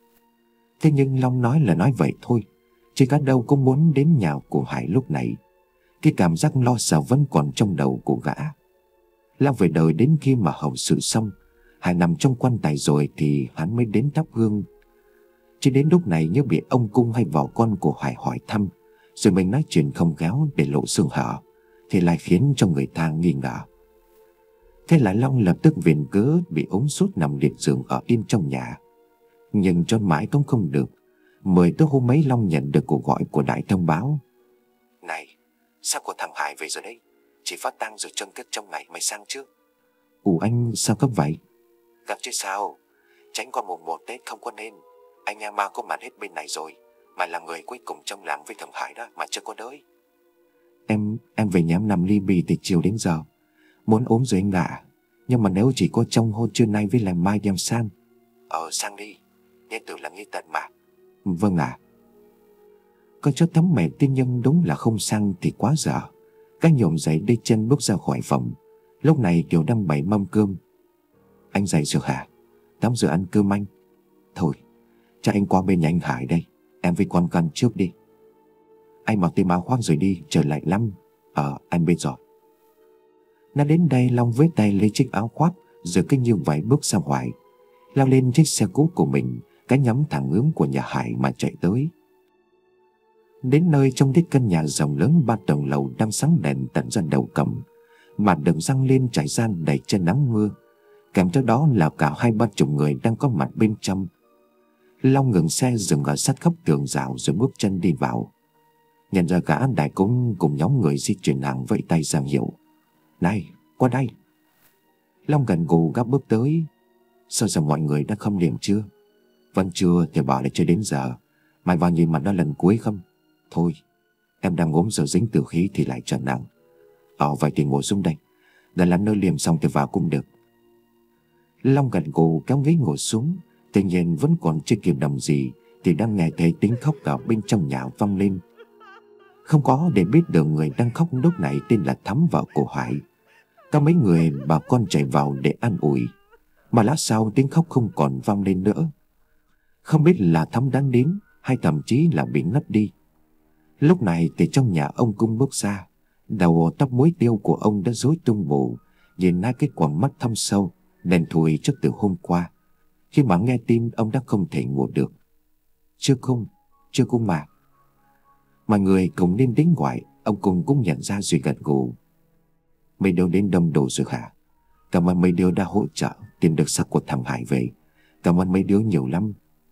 Thế nhưng Long nói là nói vậy thôi, chứ cả đâu cũng muốn đến nhà của Hải lúc này. Cái cảm giác lo sợ vẫn còn trong đầu của gã. Long về đời đến khi mà hậu sự xong, Hải nằm trong quan tài rồi thì hắn mới đến thắp hương. Chỉ đến lúc này như bị ông cung hay vợ con của Hải hỏi thăm, rồi mình nói chuyện không khéo để lộ sương hở, thì lại khiến cho người ta nghi ngờ. Thế là Long lập tức viện cớ bị ốm sốt nằm liệt giường ở yên trong nhà. Nhưng cho mãi cũng không được. Mười tới hôm ấy Long nhận được cuộc gọi của Đại thông báo: Này, sao của thằng Hải về rồi đấy. Chỉ phát tang rồi chôn cất trong ngày, mày sang chưa? Ủa anh sao cấp vậy? Gặp chứ sao. Tránh qua mùng một Tết không có nên. Anh em ma có mặt hết bên này rồi. Mày là người cuối cùng trong làng với thằng Hải đó mà chưa có đới. Em em về nhà em nằm ly bì từ chiều đến giờ. Muốn ốm rồi anh ạ. Nhưng mà nếu chỉ có trong hôm trưa nay với lại mai đem sang. Ờ sang đi. Nhân tử là nghi tận mà. Vâng ạ. À. Có chút thấm mệt tin nhưng đúng là không sang thì quá dở. Các nhổm dậy đi chân bước ra khỏi phòng. Lúc này Kiều đang bày mâm cơm. Anh dậy rồi hả? Tắm rửa ăn cơm anh. Thôi chắc anh qua bên nhà anh Hải đây. Em với con cần trước đi. Anh mặc tìm áo khoác rồi đi, trời lạnh lắm. Ờ anh biết rồi. Nó đến đây Long với tay lấy chiếc áo khoác rồi cứ như vậy bước ra ngoài, lao lên chiếc xe cũ của mình, cái nhắm thẳng hướng của nhà Hải mà chạy tới. Đến nơi trông thấy căn nhà rộng lớn ba tầng lầu đang sáng đèn tận ra đầu cầm, mặt đường răng lên trải ra đầy chân nắng mưa, kèm theo đó là cả hai ba chục người đang có mặt bên trong. Long ngừng xe dừng ở sát góc tường rào rồi bước chân đi vào. Nhận ra gã, Đại cũng cùng nhóm người di chuyển hàng vẫy tay ra hiệu: Này, qua đây. Long gần gù gấp bước tới. Sao giờ mọi người đã khâm liệm chưa? Vẫn chưa thì bảo là chưa đến giờ. Mày vào nhìn mặt nó lần cuối không? Thôi, em đang ốm giờ dính tử khí thì lại trở nặng. Ờ vậy thì ngồi xuống đây. Đợi lát nơi liềm xong thì vào cũng được. Long gật gù kéo ghế ngồi xuống. Tuy nhiên vẫn còn chưa kịp đầm gì thì đang nghe thấy tiếng khóc ở bên trong nhà vang lên. Không có để biết được người đang khóc lúc này tên là Thắm, vợ của Hải. Có mấy người bà con chạy vào để an ủi, mà lát sau tiếng khóc không còn vang lên nữa. Không biết là Thắm đang đến hay thậm chí là bị ngất đi. Lúc này thì trong nhà ông Cung bước ra. Đầu tóc muối tiêu của ông đã rối tung bù, nhìn hai cái quầng mắt thâm sâu đen thui trước từ hôm qua. Khi mà nghe tin ông đã không thể ngủ được. Chưa Cung, chưa Cung mà. Mọi người cùng lên đến ngoài. Ông Cung cũng nhận ra rồi gật gù. Mấy đứa đến đông đủ rồi hả? Cảm ơn mấy đứa đã hỗ trợ tìm được xác của thằng Hải về. Cảm ơn mấy đứa nhiều lắm.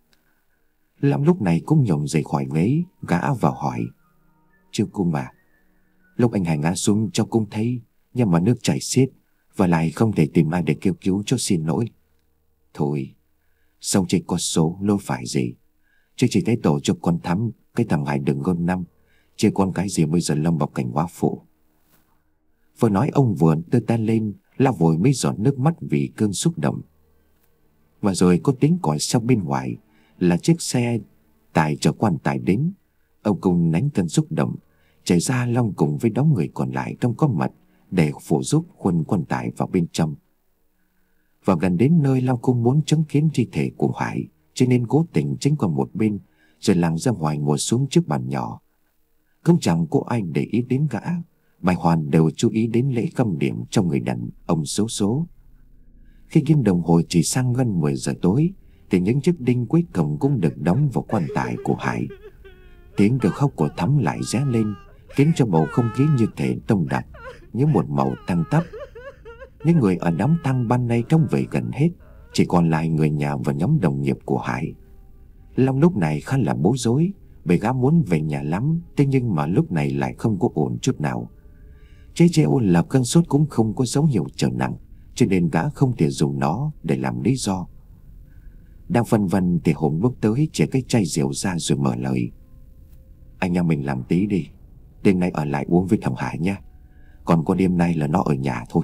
Lâm lúc này cũng nhổm dậy khỏi ghế, gã vào hỏi: Chưa Cung mà. Lúc anh Hải ngã xuống cho Cung thấy, nhưng mà nước chảy xiết, và lại không thể tìm ai để kêu cứu cho xin lỗi. Thôi, xong chỉ có số lỗi phải gì. Chứ chỉ thấy tổ cho con Thắm, cái thằng Hải đừng ngôn năm, chứ con cái gì bây giờ lâm vào cảnh quá phụ. Vừa nói ông vừa đưa tay lên lau vội mấy giọt nước mắt vì cơn xúc động. Và rồi có tiếng còi sau bên ngoài là chiếc xe tải chở quan tài đến. Ông Cung nén cơn xúc động, Chạy ra, Long cùng với đống người còn lại trong có mặt để phụ giúp khuân quan tài vào bên trong. Và gần đến nơi, Long cũng muốn chứng kiến thi thể của Hải, cho nên cố tình tránh qua một bên rồi làng ra ngoài ngồi xuống trước bàn nhỏ. Không chẳng có ai để ý đến gã, bài hoàn đều chú ý đến lễ khâm điểm trong người đàn ông xấu số. Khi kim đồng hồ chỉ sang gần mười giờ tối thì những chiếc đinh cuối cùng cũng được đóng vào quan tài của Hải. Tiếng kêu khóc của Thắm lại ré lên, khiến cho bầu không khí như thể đông đặc như một màu tăm tắp. Những người ở đám tang ban nay trông về gần hết, chỉ còn lại người nhà và nhóm đồng nghiệp của Hải. Long lúc này khá là bối rối, bởi gã muốn về nhà lắm, thế nhưng mà lúc này lại không có ổn chút nào. Chế treo là cơn sốt cũng không có dấu hiệu trở nặng, cho nên gã không thể dùng nó để làm lý do. Đang phân vân thì Hùng bước tới chĩa cái chai rượu ra rồi mở lời: "Anh em mình làm tí đi, đêm nay ở lại uống với thằng Hải nha, còn có đêm nay là nó ở nhà thôi."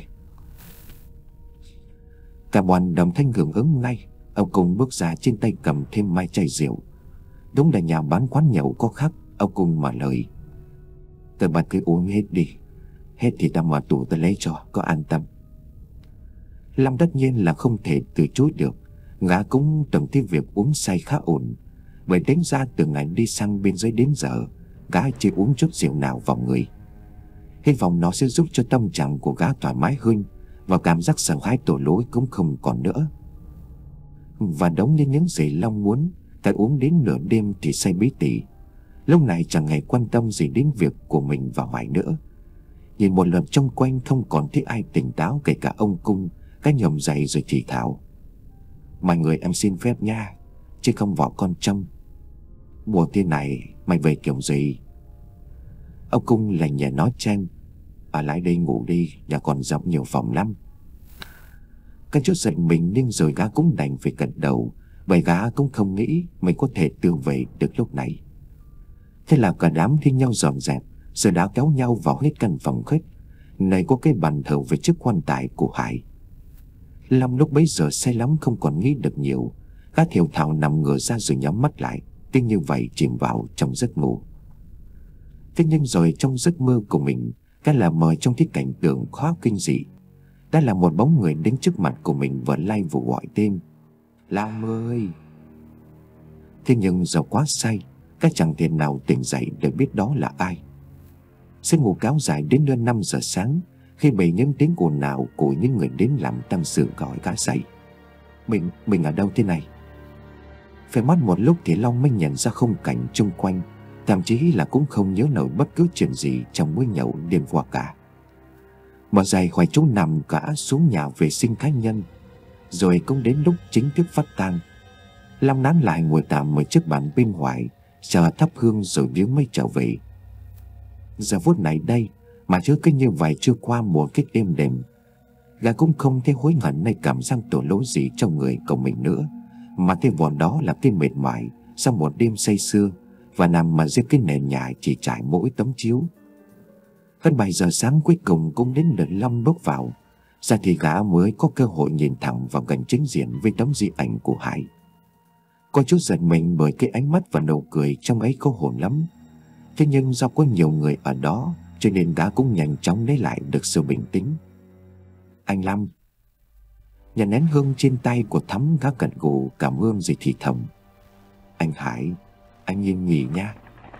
Cả bọn đồng thanh hưởng ứng ngay. Ông Cung bước ra, trên tay cầm thêm mai chai rượu. Đúng là nhà bán quán nhậu có khác. Ông Cung mở lời: "Các bạn cứ uống hết đi, hết thì ta mở tủ ta lấy cho, có an tâm." Long tất nhiên là không thể từ chối được. Gã cũng từng thấy việc uống say khá ổn, bởi tính ra từ ngày đi sang bên dưới đến giờ, gã chỉ uống chút rượu nào vào người. Hy vọng nó sẽ giúp cho tâm trạng của gã thoải mái hơn, và cảm giác sợ hãi tội lỗi cũng không còn nữa. Và đúng như những gì Long muốn, cái uống đến nửa đêm thì say bí tỉ. Lúc này chẳng hề quan tâm gì đến việc của mình và Hoài nữa. Nhìn một lượt trong quanh không còn thấy ai tỉnh táo, kể cả ông Cung. Cái nhầm dậy rồi thì thào: "Mọi người em xin phép nha, chứ không vỏ con Trâm. Mùa tiên này mày về kiểu gì?" Ông Cung lành nhẹ nói chen: "Ở lại đây ngủ đi, nhà còn rộng nhiều phòng lắm." Cái chút giận mình nhưng rồi gã cũng đành phải gật đầu, bởi gã cũng không nghĩ mình có thể tự về được lúc này. Thế là cả đám thi nhau dọn dẹp, rồi đã kéo nhau vào hết căn phòng khách, nơi có cái bàn thờ với chiếc quan tài của Hải. Long lúc bấy giờ say lắm không còn nghĩ được nhiều. Gã thiểu thảo nằm ngửa ra rồi nhắm mắt lại, cứ như vậy chìm vào trong giấc ngủ. Thế nhưng rồi trong giấc mơ của mình, gã là mời trong cái cảnh tượng khó kinh dị. Đó là một bóng người đến trước mặt của mình và lai vụ gọi tên: "Lam ơi!" Thế nhưng do quá say, các chẳng thể nào tỉnh dậy để biết đó là ai. Giấc ngủ kéo dài đến hơn năm giờ sáng, khi bị những tiếng ồn ào của những người đến làm tâm sự gọi gã dậy. Mình, mình ở đâu thế này? Phải mất một lúc thì Long mới nhận ra khung cảnh chung quanh, thậm chí là cũng không nhớ nổi bất cứ chuyện gì trong buổi nhậu đêm qua cả. Mở giày khỏi chỗ nằm, cả xuống nhà vệ sinh cá nhân. Rồi cũng đến lúc chính thức phát tang. Long nán lại ngồi tạm một chiếc bàn bên ngoài, chờ thắp hương rồi viếng mới trở về. Giờ phút này đây mà chứ cứ như vậy chưa qua một cái êm đềm, gã cũng không thấy hối hận hay cảm giác tội lỗi gì trong người của mình nữa, mà thay vào đó là cái mệt mỏi sau một đêm say sưa và nằm mà dưới cái nền nhà chỉ trải mỗi tấm chiếu. Hơn bảy giờ sáng cuối cùng cũng đến lượt Long bước vào. Ra thì gã mới có cơ hội nhìn thẳng vào cảnh chính diện với tấm di ảnh của Hải. Có chút giật mình bởi cái ánh mắt và nụ cười trong ấy có hồn lắm. Thế nhưng do có nhiều người ở đó, cho nên gã cũng nhanh chóng lấy lại được sự bình tĩnh. "Anh Lâm." Nhận nén hương trên tay của Thắm, gã gật gù cảm ơn rồi thì thầm: "Anh Hải, anh yên nghỉ nha."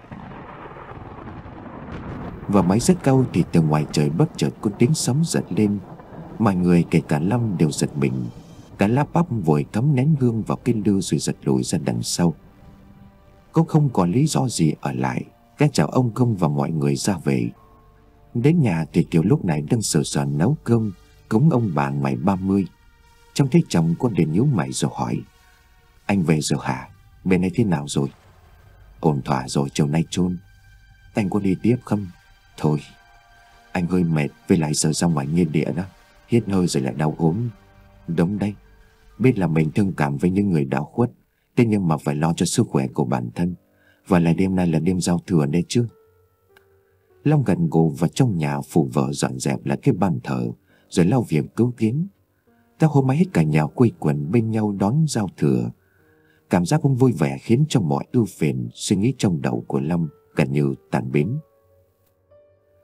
Và mấy giấc câu thì từ ngoài trời bất chợt có tiếng sấm giật lên. Mọi người kể cả Lâm đều giật mình. Cả lắp bắp vội cắm nén hương vào cái lư rồi giật lùi ra đằng sau. Cũng không còn lý do gì ở lại, gã chào ông Công và mọi người ra về. Đến nhà thì Kiều lúc này đang sờ sờ nấu cơm cúng ông bà ngày ba mươi. Trông thấy chồng cô đến nhíu mày rồi hỏi: "Anh về rồi hả? Bên ấy thế nào rồi?" "Ổn thỏa rồi, chiều nay chôn." "Anh có đi tiếp không?" "Thôi, anh hơi mệt, với lại giờ ra ngoài nghiên địa đó, hít hơi rồi lại đau ốm." "Đúng đấy, biết là mình thương cảm với những người đã khuất, thế nhưng mà phải lo cho sức khỏe của bản thân. Và lại đêm nay là đêm giao thừa đấy chứ." Long gật gù vào trong nhà phụ vợ dọn dẹp lại cái bàn thờ, rồi lau việc cứu kiến. Ta hôm ấy hết cả nhà quây quần bên nhau đón giao thừa. Cảm giác cũng vui vẻ khiến cho mọi ưu phiền suy nghĩ trong đầu của Long gần như tan biến.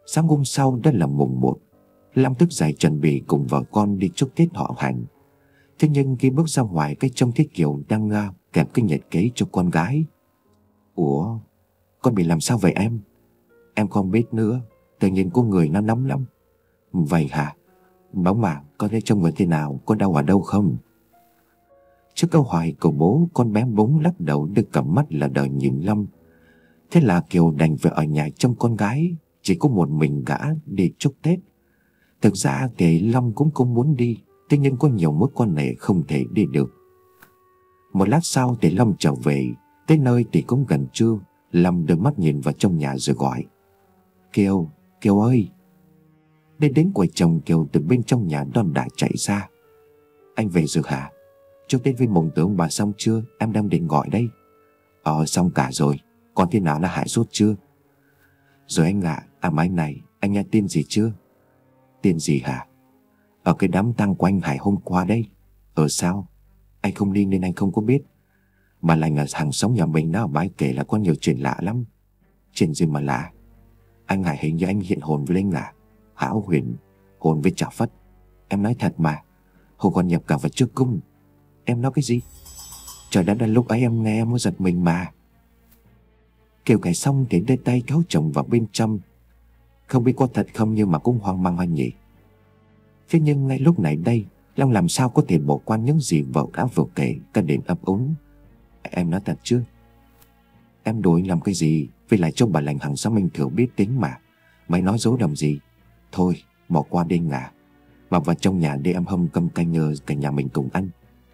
Sáng hôm sau đã là mùng một. Long thức dậy chuẩn bị cùng vợ con đi chúc Tết họ hàng. Thế nhưng khi bước ra ngoài, cái trông thấy Kiều đang uh, kẹp cái nhật ký cho con gái. Ủa, con bị làm sao vậy em? Em không biết nữa, tự nhiên cô người nó nóng lắm. Vậy hả? Bóng mà, con thấy trông người thế nào, có đau ở đâu không? Trước câu hỏi của bố, con bé bỗng lắc đầu đưa cầm mắt là đợi nhìn Long. Thế là Kiều đành phải ở nhà trông con gái, chỉ có một mình gã đi chúc Tết. Thực ra thì Long cũng không muốn đi, thế nhưng có nhiều mối quan hệ không thể đi được. Một lát sau thì Long trở về, tới nơi thì cũng gần trưa. Long đưa mắt nhìn vào trong nhà rồi gọi: Kiều, Kiều ơi! Đến đến quầy chồng Kiều từ bên trong nhà đon đả chạy ra. Anh về rồi hả? Chúc Tết với mùng tướng bà xong chưa? Em đang định gọi đây. Ờ xong cả rồi. Còn thế nào đã hại sốt chưa? Rồi anh ạ. À mà anh này, anh nghe tin gì chưa? Tin gì hả? Ở cái đám tang của anh Hải hôm qua đây. Ở sao? Anh không đi nên anh không có biết. Mà lành ở hàng xóm nhà mình đó, bà ấy kể là có nhiều chuyện lạ lắm. Chuyện gì mà lạ? Anh Hải hình như anh hiện hồn với Linh à? Hảo Huyền hồn với Trả Phất. Em nói thật mà. Hồi còn nhập cả vào trước cung. Em nói cái gì? Trời đất ơi, lúc ấy em nghe em mới giật mình mà. Kiều kể xong thì đưa tay kéo chồng vào bên trong. Không biết có thật không nhưng mà cũng hoang mang hoang nhỉ. Thế nhưng ngay lúc này đây, Long làm sao có thể bỏ qua những gì vợ đã vừa kể, cả đến ấp úng. Em nói thật chứ? Em đùa anh làm cái gì? Với lại cho bà lành hàng xóm mình thừa biết tính mà. Mày nói dối đầm gì? Thôi, bỏ qua đi ngả. Mà vào trong nhà để em hâm cơm canh nhờ cả nhà mình cùng ăn.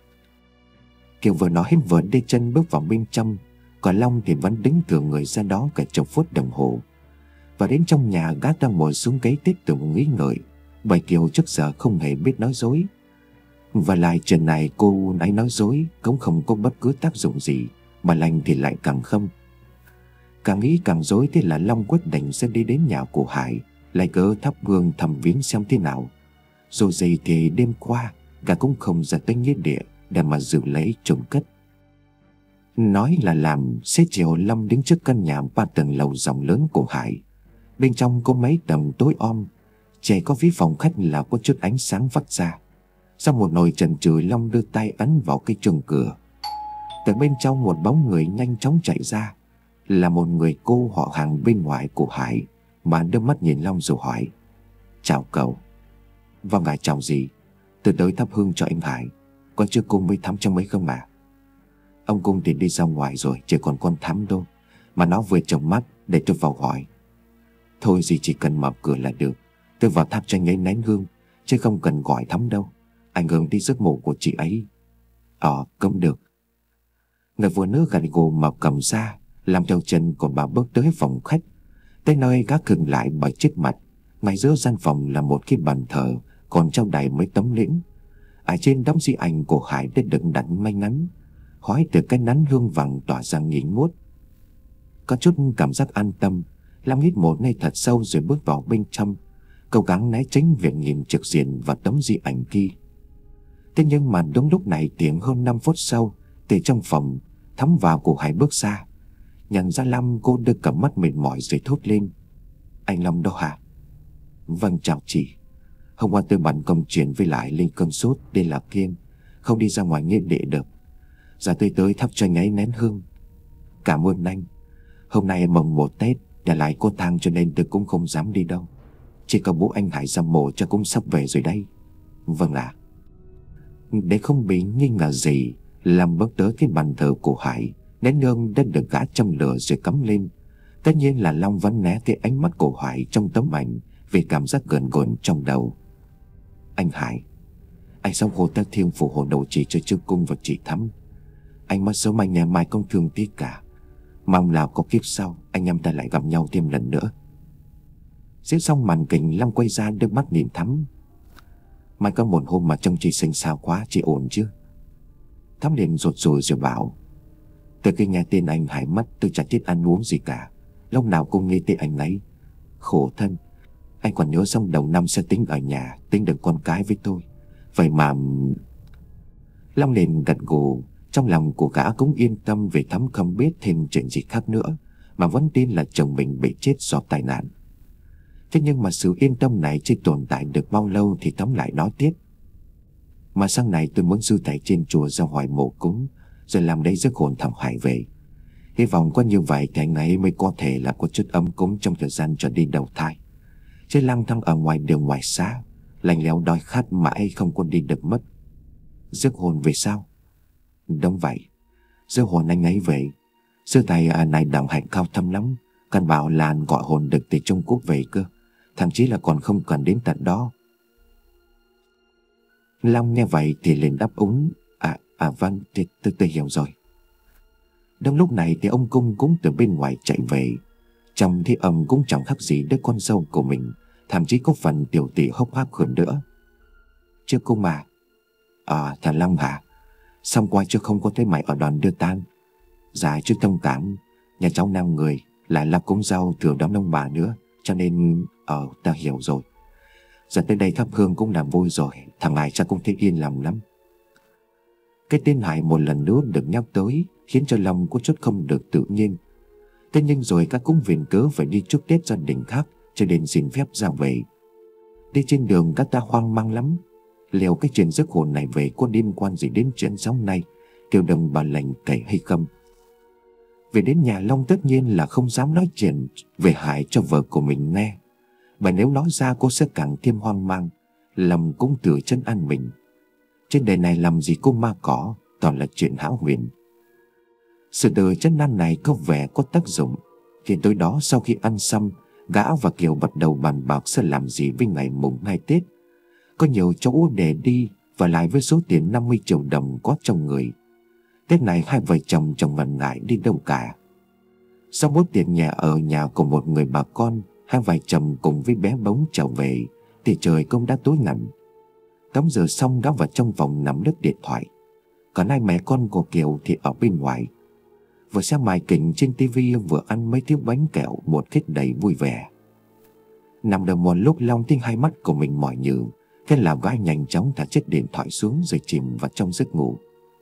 Kiều vừa nói hết vừa đi chân bước vào bên trong. Còn Long thì vẫn đứng thừa người ra đó cả chục phút đồng hồ. Và đến trong nhà, gã đang ngồi xuống ghế tiếp tục nghĩ ngợi, bởi Kiều trước giờ không hề biết nói dối. Và lại chuyện này cô ấy nói dối cũng không có bất cứ tác dụng gì, mà lành thì lại càng không. Càng nghĩ càng dối, thế là Long quyết định sẽ đi đến nhà của Hải, lại cớ thắp hương thăm viếng xem thế nào. Dù gì thì đêm qua gã cũng không ra tới nghĩa địa để mà dự lễ chôn cất. Nói là làm, xế chiều Long đứng trước căn nhà ba tầng lầu rộng lớn của Hải. Bên trong có mấy tầng tối om, chỉ có phía phòng khách là có chút ánh sáng vắt ra. Sau một hồi chần chừ, Long đưa tay ấn vào cái chuông cửa. Từ bên trong một bóng người nhanh chóng chạy ra, là một người cô họ hàng bên ngoài của Hải, mà đưa mắt nhìn Long rồi hỏi: Chào cậu. Vâng ạ, chào gì? Tôi tới thắp hương cho anh Hải. Con chưa cùng với Thắm trong mấy không à? Ông Cung thì đi ra ngoài rồi, chỉ còn con Thắm đâu. Mà nó vừa chồng mắt để tôi vào hỏi. Thôi gì, chỉ cần mở cửa là được. Tôi vào thắp cho anh ấy nén hương, chứ không cần gọi Thắm đâu. Ảnh hưởng đi giấc ngủ của chị ấy. Ờ, cũng được. Người phụ nữ gật gù mà cầm ra, làm theo chân của bà bước tới phòng khách. Tới nơi gác khựng lại bởi trước mặt. Ngay giữa gian phòng là một cái bàn thờ, còn treo đầy mấy tấm lĩnh. Ở trên đống di ảnh của Hải đã được đặt may ngắn, khói từ cái nén hương vàng tỏa ra nghi ngút. Có chút cảm giác an tâm, Lam hít một hơi thật sâu rồi bước vào bên trong, cố gắng né tránh việc nhìn trực diện vào tấm di ảnh kia. Thế nhưng mà đúng lúc này, tiếng hơn năm phút sau, từ trong phòng, Thắm vào của Hải bước ra. Nhận ra Lam, cô đưa cặp mắt mệt mỏi rồi thốt lên: Anh Long đâu hả? Vâng chào chị. Hôm qua tôi bận công chuyện với lại lên cơn sốt đây là Kiên, không đi ra ngoài nghĩa địa được. Giờ tôi tới thắp cho anh ấy nén hương. Cảm ơn anh. Hôm nay mồng một Tết, nhà lại có tang cho nên tôi cũng không dám đi đâu. Chỉ có bố anh Hải ra mộ cho cũng sắp về rồi đây. Vâng ạ. À. Để không bị nghi ngờ gì, Lam bước tới cái bàn thờ của Hải. Nén hương đã được gã trong lửa rồi cắm lên. Tất nhiên là Long vẫn né cái ánh mắt của Hải trong tấm ảnh, vì cảm giác gần gồn trong đầu. Anh Hải, anh sống Hồ Tất Thiên phù hộ đầu chỉ cho Trương Cung và chị Thắm. Anh mất sớm, anh em mai không thương tiếc cả. Mong là có kiếp sau anh em ta lại gặp nhau thêm lần nữa. Xếp xong màn kịch, Long quay ra đưa mắt nhìn Thắm. Mai có một hôm mà trông chị xinh xao quá, chị ổn chứ? Thắm liền rụt rùi rồi bảo: Từ khi nghe tên anh Hải mất, tôi chẳng biết ăn uống gì cả. Lúc nào cũng nghĩ tên anh ấy. Khổ thân. Anh còn nhớ xong đầu năm sẽ tính ở nhà, tính được con cái với tôi. Vậy mà... Long liền gật gù. Trong lòng của gã cũng yên tâm vì Thắm không biết thêm chuyện gì khác nữa, mà vẫn tin là chồng mình bị chết do tai nạn. Thế nhưng mà sự yên tâm này chỉ tồn tại được bao lâu thì Tấm lại nói tiếp. Mà sáng nay tôi muốn sư thầy trên chùa ra hỏi mộ cúng, rồi làm đấy giấc hồn thằng Hải về. Hy vọng có như vậy thì anh ấy mới có thể là có chút ấm cúng trong thời gian cho đi đầu thai. Chứ lang thang ở ngoài đường ngoài xã, lạnh lẽo đói khát mãi không có đi được mất. Giấc hồn về sao? Đúng vậy, giấc hồn anh ấy về. Sư thầy à, này đạo hạnh cao thâm lắm. Căn bảo là gọi hồn được từ Trung Quốc về cơ, thậm chí là còn không cần đến tận đó. Long nghe vậy thì liền đáp ứng. À, à vâng, thì tôi, tôi hiểu rồi. Đúng lúc này thì ông Cung cũng từ bên ngoài chạy về. Trông thì ông cũng chẳng khác gì đứa con dâu của mình, thậm chí có phần tiểu tỷ hốc hác hơn nữa. Chưa Cung à? À, thằng Long hả? Xong qua chứ không có thấy mày ở đoàn đưa tang. Dạ chứ thông cảm, nhà cháu năm người lại là cúng rau thường đón ông bà nữa, cho nên ờ ta hiểu rồi. Giờ tới đây thắp hương cũng làm vui rồi, thằng Hải chắc cũng thấy yên lòng lắm. Cái tên Hải một lần nữa được nhắc tới khiến cho Long có chút không được tự nhiên. Thế nhưng rồi các cũng viện cớ phải đi chúc Tết gia đình khác, cho nên xin phép ra về. Đi trên đường các ta hoang mang lắm. Liệu cái chuyện giấc hồn này về có liên quan gì đến chuyện sáng nay Kiều Đồng bà lành kể hay không? Về đến nhà, Long tất nhiên là không dám nói chuyện về Hải cho vợ của mình nghe. Và nếu nói ra cô sẽ càng thêm hoang mang. Lòng cũng tự chân an mình. Trên đời này làm gì có ma cỏ, toàn là chuyện hão huyền. Sự đời chân an này có vẻ có tác dụng. Thì tối đó sau khi ăn xong, gã và Kiều bắt đầu bàn bạc sẽ làm gì với ngày mùng hai Tết. Có nhiều chỗ để đi, và lại với số tiền năm mươi triệu đồng có trong người. Tết này hai vợ chồng chẳng ngần ngại đi đâu cả. Sau bút tiền nhà ở nhà của một người bà con, hai vợ chồng cùng với bé Bóng trở về thì trời cũng đã tối ngẳn. Tắm giờ xong đã vào trong phòng nằm lướt điện thoại. Còn hai mẹ con của Kiều thì ở bên ngoài, vừa xem màn kịch trên tivi vừa ăn mấy thiếu bánh kẹo một cách đầy vui vẻ. Nằm được một lúc, Long thấy hai mắt của mình mỏi nhừ, thế là gã nhanh chóng thả chiếc điện thoại xuống rồi chìm vào trong giấc ngủ.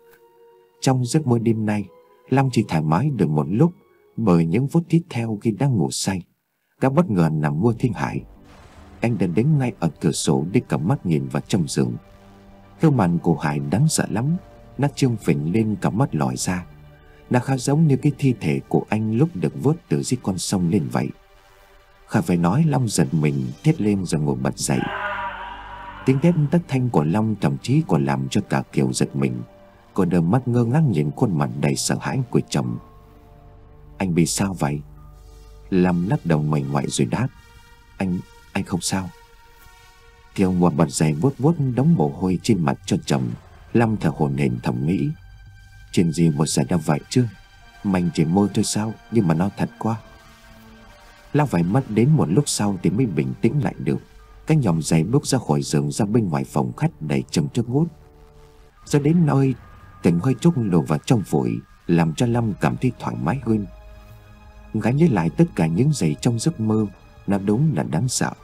Trong giấc mơ đêm nay, Long chỉ thoải mái được một lúc, bởi những phút tiếp theo khi đang ngủ say, gã bất ngờ nằm mơ thấy Hải. Anh đã đến ngay ở cửa sổ để cầm mắt nhìn vào trong giường. Gương mặt của Hải đáng sợ lắm, nó trương phình lên, cả mắt lòi ra. Nó khá giống như cái thi thể của anh lúc được vớt từ dưới con sông lên vậy. Khả phải nói Long giật mình thét lên rồi ngồi bật dậy. Tiếng thét tất thanh của Long thậm chí còn làm cho cả Kiều giật mình. Cô đôi mắt ngơ ngác nhìn khuôn mặt đầy sợ hãi của chồng. Anh bị sao vậy? Long lắc đầu ngoảnh ngoại rồi đáp. Anh, anh không sao. Kiều ngồi bật dậy vuốt vuốt đống mồ hôi trên mặt cho chồng. Long thở hổn hển thầm nghĩ. Chuyện gì một xảy ra vậy chứ? Mình chỉ mơ thôi sao, nhưng mà nó thật quá. Long phải mất đến một lúc sau thì mới bình tĩnh lại được. Cái nhòm giày bước ra khỏi giường, ra bên ngoài phòng khách đầy trầm trước ngút. Ra đến nơi, từng hơi trúc lộ vào trong phổi, làm cho Long cảm thấy thoải mái hơn. Gã nhớ lại tất cả những giày trong giấc mơ, nó đúng là đáng sợ.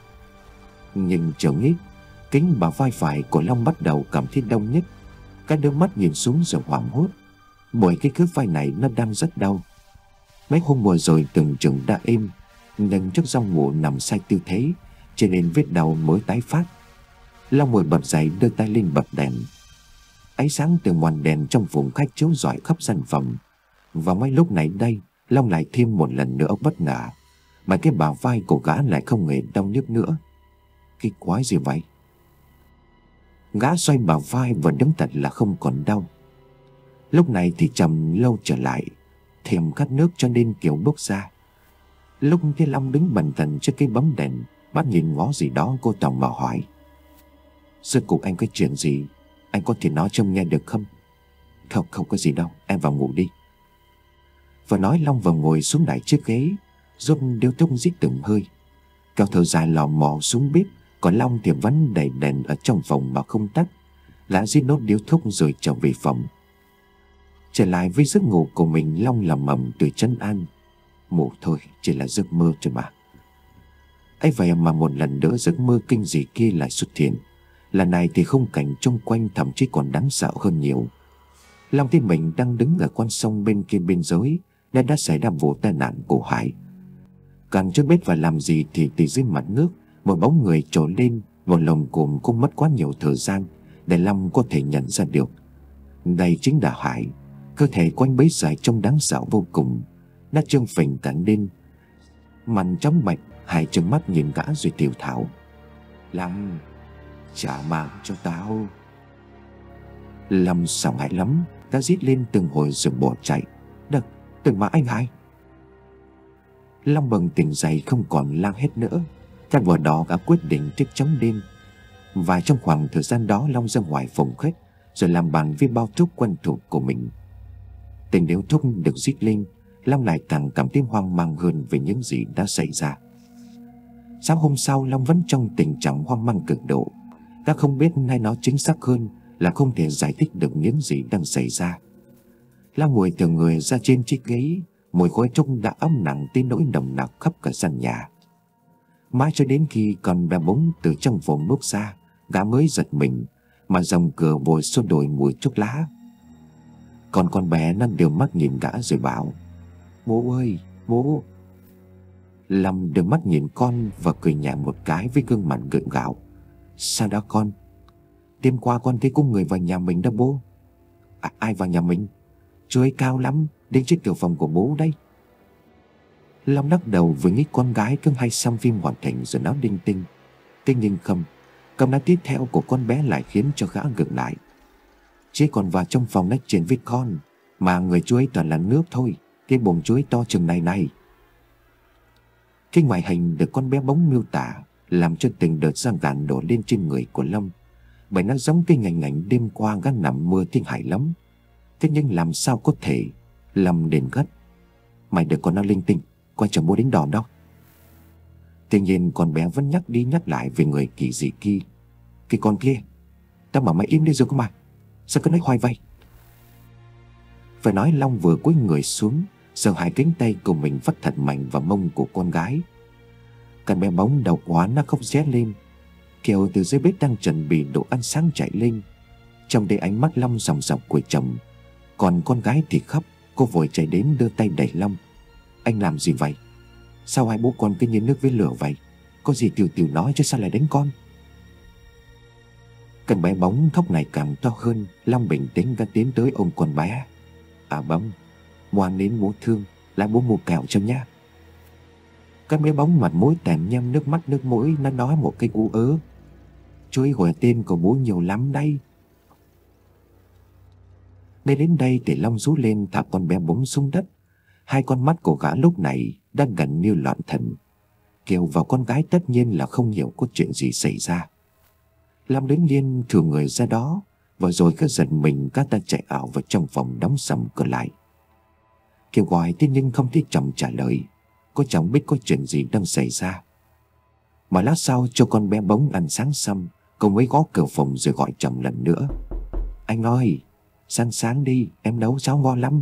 Nhưng chờ nghĩ, kính bả vai phải của Long bắt đầu cảm thấy đau nhức. Cái đôi mắt nhìn xuống rồi hoảng hốt, bởi cái khớp vai này nó đang rất đau. Mấy hôm vừa rồi từng chừng đã êm, nhưng trước giấc ngủ nằm sai tư thế, cho nên vết đau mới tái phát. Long ngồi bật dậy, đưa tay lên bật đèn. Ánh sáng từ ngọn đèn trong vùng khách chiếu rọi khắp gian phòng. Và mấy lúc này đây, Long lại thêm một lần nữa bất ngờ, mà cái bả vai của gã lại không hề đau nhức nữa. Cái quái gì vậy? Gã xoay bả vai và đứng thật là không còn đau. Lúc này thì Trầm lâu trở lại, thèm khát nước cho nên Kiều bước ra. Lúc thấy Long đứng bần thần trước cái bóng đèn, bắt nhìn ngó gì đó, cô tò mò hỏi. Rốt cuộc anh có chuyện gì? Anh có thể nói cho em nghe được không? Không, không có gì đâu, em vào ngủ đi. Vừa nói Long vào ngồi xuống lại chiếc ghế, rút điếu thuốc rít từng hơi. Cao thở dài lò mò xuống bếp, còn Long thì vẫn đẩy đèn ở trong phòng mà không tắt. Lã rít nốt điếu thuốc rồi trở về phòng. Trở lại với giấc ngủ của mình, Long lầm mầm từ trấn an. Ngủ thôi, chỉ là giấc mơ thôi mà. Ấy vậy mà một lần nữa giấc mơ kinh dị kia lại xuất hiện. Lần này thì khung cảnh xung quanh thậm chí còn đáng sợ hơn nhiều. Long thấy mình đang đứng ở con sông bên kia biên giới, nên đã xảy ra vụ tai nạn của Hải. Càng chưa biết phải làm gì thì từ dưới mặt nước một bóng người trồi lên. Một lồng cồm cũng mất quá nhiều thời gian để Long có thể nhận ra được. Đây chính là Hải. Cơ thể quanh bấy dài trông đáng sợ vô cùng. Nó trương phình cả lên. Mặt trắng bệch. Hải trừng mắt nhìn gã rồi tiểu thảo: Lâm, trả mạng cho tao. Lâm sợ hãi lắm. Đã rít lên từng hồi rồi bỏ chạy. Đừng, đừng mà anh Hải. Long bừng tỉnh dậy không còn la hét nữa. Chắc vừa đó đã quyết định tiếp chống đêm. Và trong khoảng thời gian đó Long ra ngoài phòng khách rồi làm bàn với bao thuốc quen thuộc của mình. Tình điếu thuốc được rít lên, Long lại càng cảm thấy hoang mang hơn về những gì đã xảy ra. Sáng hôm sau Long vẫn trong tình trạng hoang mang cực độ. Đã không biết hay nói chính xác hơn là không thể giải thích được những gì đang xảy ra. Long ngồi từ người ra trên chiếc ghế. Mùi khói thuốc đã ấm nặng tới nỗi nồng nặc khắp cả gian nhà. Mãi cho đến khi con bé Bóng từ trong phòng bước ra, gã mới giật mình mà dòng cửa vội xua đổi mùi thuốc lá. Còn con bé nó đưa mắt nhìn gã rồi bảo: Bố ơi, bố. Lâm đưa mắt nhìn con và cười nhẹ một cái với gương mặt gượng gạo: Sao đó con? Đêm qua con thấy có người vào nhà mình đó bố. À, ai vào nhà mình? Chú ấy cao lắm, đến trước cửa phòng của bố đây. Long lắc đầu với nghĩ con gái cứ hay xem phim hoạt hình rồi nói đinh tinh. Thế nhưng không, câu nói tiếp theo của con bé lại khiến cho gã gượng lại. Chứ còn vào trong phòng nói chuyện với con, mà người chú ấy toàn là nước thôi. Cái bụng chú ấy to chừng này này. Cái ngoại hình được con bé Bóng miêu tả làm cho từng đợt da gàn đổ lên trên người của Lâm. Bởi nó giống cái ngành ảnh đêm qua gã nằm mơ thiên hải lắm. Thế nhưng làm sao có thể? Lâm đền gắt: Mày đừng có nói linh tinh, quay chờ bố đánh đòn đâu. Tuy nhiên con bé vẫn nhắc đi nhắc lại về người kỳ dị kia. Cái con kia, tao bảo mày im đi rồi cơ mà, sao cứ nói hoài vậy? Phải nói Long vừa cúi người xuống, giơ hai cánh tay của mình vắt thật mạnh vào mông của con gái. Con bé Bóng đầu quá nó khóc ré lên. Kiều từ dưới bếp đang chuẩn bị đồ ăn sáng chạy lên. Trong đây ánh mắt Long dòng dọc của chồng. Còn con gái thì khóc. Cô vội chạy đến đưa tay đẩy Long: Anh làm gì vậy? Sao hai bố con cứ như nước với lửa vậy? Có gì Tiểu Tiểu nói chứ sao lại đánh con? Con bé Bóng khóc này càng to hơn. Long bình tĩnh đã tiến tới ôm con bé: À Bóng, ngoan đến bố thương, lại bố mua kẹo cho nhá. Con bé Bóng mặt mũi tèm nhem nước mắt nước mũi. Nó nói một cái ú ớ: Chú ấy gọi tên của bố nhiều lắm đây. Để đến đây thì Long rú lên thả con bé Bóng xuống đất. Hai con mắt của gã lúc này đang gần như loạn thần. Kiều và con gái tất nhiên là không hiểu có chuyện gì xảy ra. Long đến liên thử người ra đó, và rồi cứ giật mình các ta chạy ảo vào trong phòng đóng sầm cửa lại. Kiều gọi thế nhưng không thấy chồng trả lời. Cô chẳng biết có chuyện gì đang xảy ra. Mà lát sau cho con bé Bóng ăn sáng xong, cô mới gõ cửa phòng rồi gọi chồng lần nữa: Anh ơi, sáng sáng đi, em nấu cháo ngon lắm.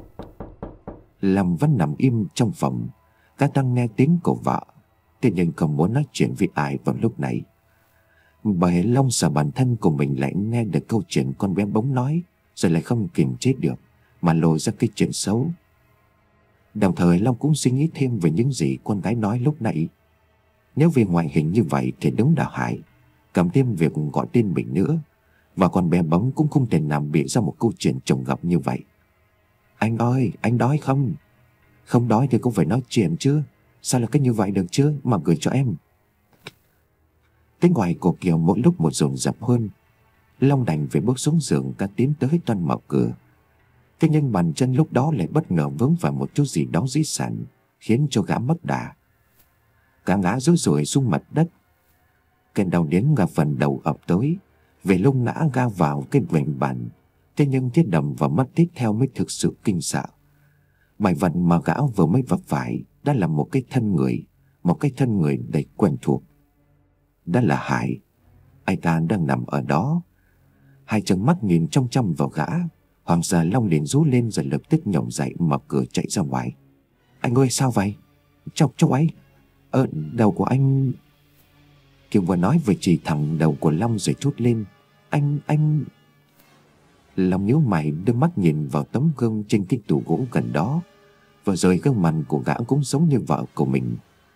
Lâm vẫn nằm im trong phòng. Các đang nghe tiếng của vợ, thế nhưng không muốn nói chuyện với ai vào lúc này. Bởi Long sợ bản thân của mình lại nghe được câu chuyện con bé Bóng nói, rồi lại không kiềm chế được mà lôi ra cái chuyện xấu. Đồng thời Long cũng suy nghĩ thêm về những gì con gái nói lúc nãy. Nếu vì ngoại hình như vậy thì đúng là Hải, cầm thêm việc gọi tên mình nữa. Và con bé Bóng cũng không thể nào bịa ra một câu chuyện trùng gặp như vậy. Anh ơi, anh đói không? Không đói thì cũng phải nói chuyện chứ. Sao là cái như vậy được chứ, mà gửi cho em. Tiếng ngoài của Kiều mỗi lúc một dồn dập hơn. Long đành phải bước xuống giường cả tiến tới toàn mở cửa. Thế nhưng bàn chân lúc đó lại bất ngờ vướng phải một chút gì đó dưới sàn, khiến cho gã mất đà. Gã ngã rối rủi xuống mặt đất. Cơn đau đến ngả phần đầu ập tới, về lúc ngã ga vào cái vành bàn. Thế nhưng thiết đầm và mắt tiếp theo mới thực sự kinh sợ. Bài vật mà gã vừa mới vấp phải đã là một cái thân người, một cái thân người đầy quen thuộc. Đó là Hải. Anh ta đang nằm ở đó. Hai trừng mắt nhìn trong chăm vào gã. Hoàng sợ Long liền rú lên rồi lập tức nhổm dậy mở cửa chạy ra ngoài. Anh ơi, sao vậy? Cháu, cháu ấy. Ờ, đầu của anh... Kiều vừa nói vừa chỉ thẳng đầu của Long rồi trút lên. Anh, anh... Long nhíu mày đưa mắt nhìn vào tấm gương trên cái tủ gỗ gần đó. Và rồi gương mặt của gã cũng giống như vợ của mình,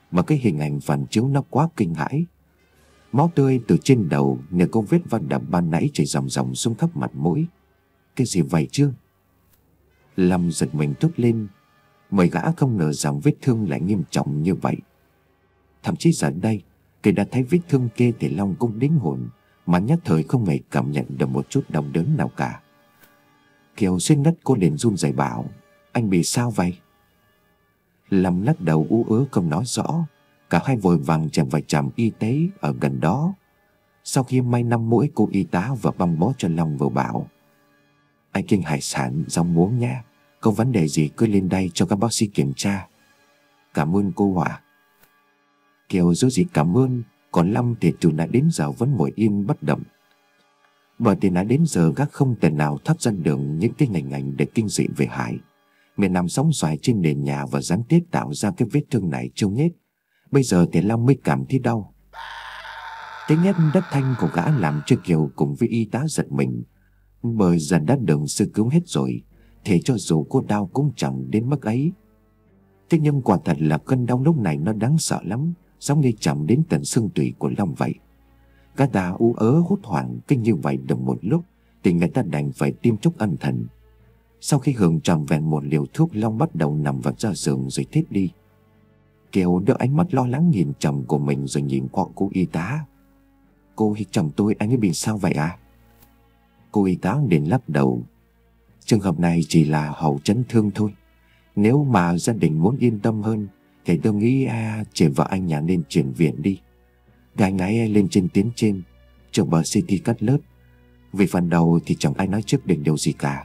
mà cái hình ảnh phản chiếu nó quá kinh hãi. Máu tươi từ trên đầu nhờ công vết va đập ban nãy chảy ròng ròng xuống khắp mặt mũi. Cái gì vậy chứ? Lâm giật mình thốt lên. Mấy gã không ngờ rằng vết thương lại nghiêm trọng như vậy. Thậm chí giờ đây, khi đã thấy vết thương kia thì Long cũng đính hồn, mà nhất thời không hề cảm nhận được một chút đau đớn nào cả. Kiều xuyên ngất cô liền run rẩy bảo: Anh bị sao vậy? Lâm lắc đầu ú ớ không nói rõ. Cả hai vội vàng chạy vào trạm y tế ở gần đó. Sau khi may năm mũi, cô y tá và băng bó cho Long vừa bảo: Anh kiêng hải sản, rau muống nha. Có vấn đề gì cứ lên đây cho các bác sĩ kiểm tra. Cảm ơn cô ạ. Kiều dối gì cảm ơn. Còn Long thì từ nãy đến giờ vẫn ngồi im bất động. Bởi từ nãy đến giờ gác không thể nào thoát ra được những cái hình ảnh để kinh dị về Hải. Miền nằm sóng xoài trên nền nhà và gián tiếp tạo ra cái vết thương này trông nhết. Bây giờ thì Long mới cảm thấy đau. Tiếng hét đất thanh của gã làm cho Kiều cùng với y tá giật mình. Bởi dần đã đừng sơ cứu hết rồi, thì cho dù cô đau cũng chẳng đến mức ấy. Thế nhưng quả thật là cơn đau lúc này nó đáng sợ lắm, giống như chạm đến tận xương tủy của Long vậy. Cả ta ú ớ hốt hoảng kinh như vậy được một lúc thì người ta đành phải tiêm thuốc ân thần. Sau khi hưởng trọn vẹn một liều thuốc, Long bắt đầu nằm vật ra giường rồi thiếp đi. Kiều đưa ánh mắt lo lắng nhìn chồng của mình rồi nhìn qua cô y tá. Cô chồng tôi anh ấy bị sao vậy à? Cô y tá liền lắc đầu. Trường hợp này chỉ là hậu chấn thương thôi. Nếu mà gia đình muốn yên tâm hơn thì tôi nghĩ à, chị vợ anh nhà nên chuyển viện đi. Gái ngái lên trên tuyến trên, chụp bờ xê tê cắt lớp. Vì phần đầu thì chẳng ai nói trước định điều gì cả.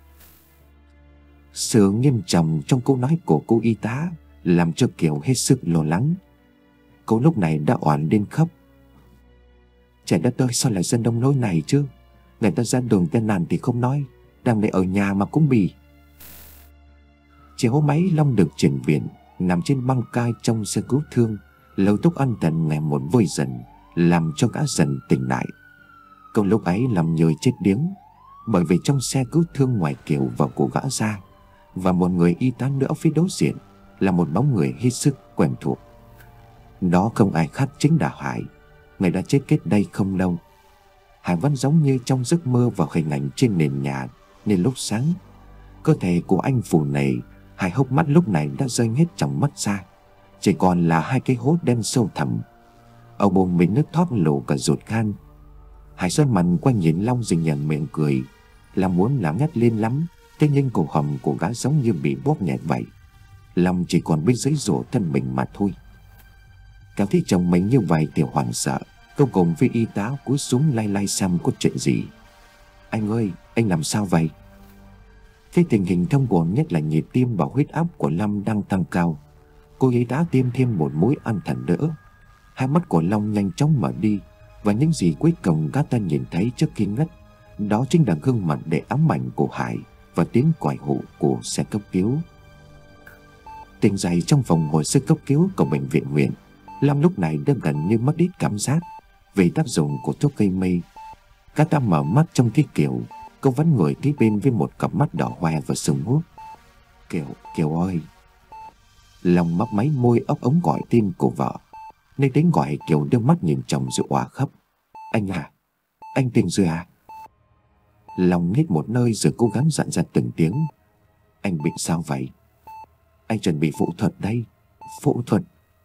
Sự nghiêm trọng trong câu nói của cô y tá làm cho Kiều hết sức lo lắng. Cô lúc này đã oản lên khóc. Trẻ đất ơi, sao lại dân đông nỗi này chứ? Người ta ra đường tên nạn thì không nói, đang để ở nhà mà cũng bị. Chiều hôm ấy Long được chuyển viện, nằm trên băng cai trong xe cứu thương. Lời thuốc ân thần ngày một vơi dần, làm cho gã dần tỉnh lại. Câu lúc ấy làm nhời chết điếng, bởi vì trong xe cứu thương ngoài Kiều và của gã ra và một người y tá nữa phía đối diện là một bóng người hết sức quen thuộc. Đó không ai khác chính là Hải, người đã chết cách đây không lâu. Hải vẫn giống như trong giấc mơ và hình ảnh trên nền nhà. Nên lúc sáng, cơ thể của anh phù nề, hai hốc mắt lúc này đã rơi hết trong mắt ra, chỉ còn là hai cái hố đen sâu thẳm. Ở bụng mình nước thoát lộ cả ruột gan. Hải sơn mặt qua nhìn Long rồi nhận miệng cười, là muốn làm ngắt lên lắm. Thế nhưng cổ họng của gã giống như bị bóp nghẹt vậy. Long chỉ còn biết giấy rủa thân mình mà thôi. Cảm thấy chồng mình như vậy thì hoảng sợ. Cô cùng với y tá cúi xuống lay lay xem có chuyện gì. Anh ơi, anh làm sao vậy? Thấy tình hình thông buồn, nhất là nhịp tim và huyết áp của Lâm đang tăng cao, cô y tá tiêm thêm một mũi an thần nữa. Hai mắt của Long nhanh chóng mở đi, và những gì cuối cùng các ta nhìn thấy trước khi ngất, đó chính là gương mặt để ám ảnh của Hải và tiếng còi hụ của xe cấp cứu. Tỉnh dậy trong phòng hồi sức cấp cứu của bệnh viện huyện, Long lúc này đã gần như mất đi cảm giác vì tác dụng của thuốc gây mê. Các ta mở mắt trong cái Kiều, cô vẫn ngồi kế bên với một cặp mắt đỏ hoe và sưng húp. Kiều, Kiều ơi! Long mấp máy môi ấp ống gọi tên của vợ. Nên đến gọi Kiều đưa mắt nhìn chồng rồi òa khóc. Anh à! Anh tìm rồi à? Long hít một nơi rồi cố gắng dặn ra từng tiếng. Anh bị sao vậy? Anh chuẩn bị phẫu thuật đây. Phẫu thuật?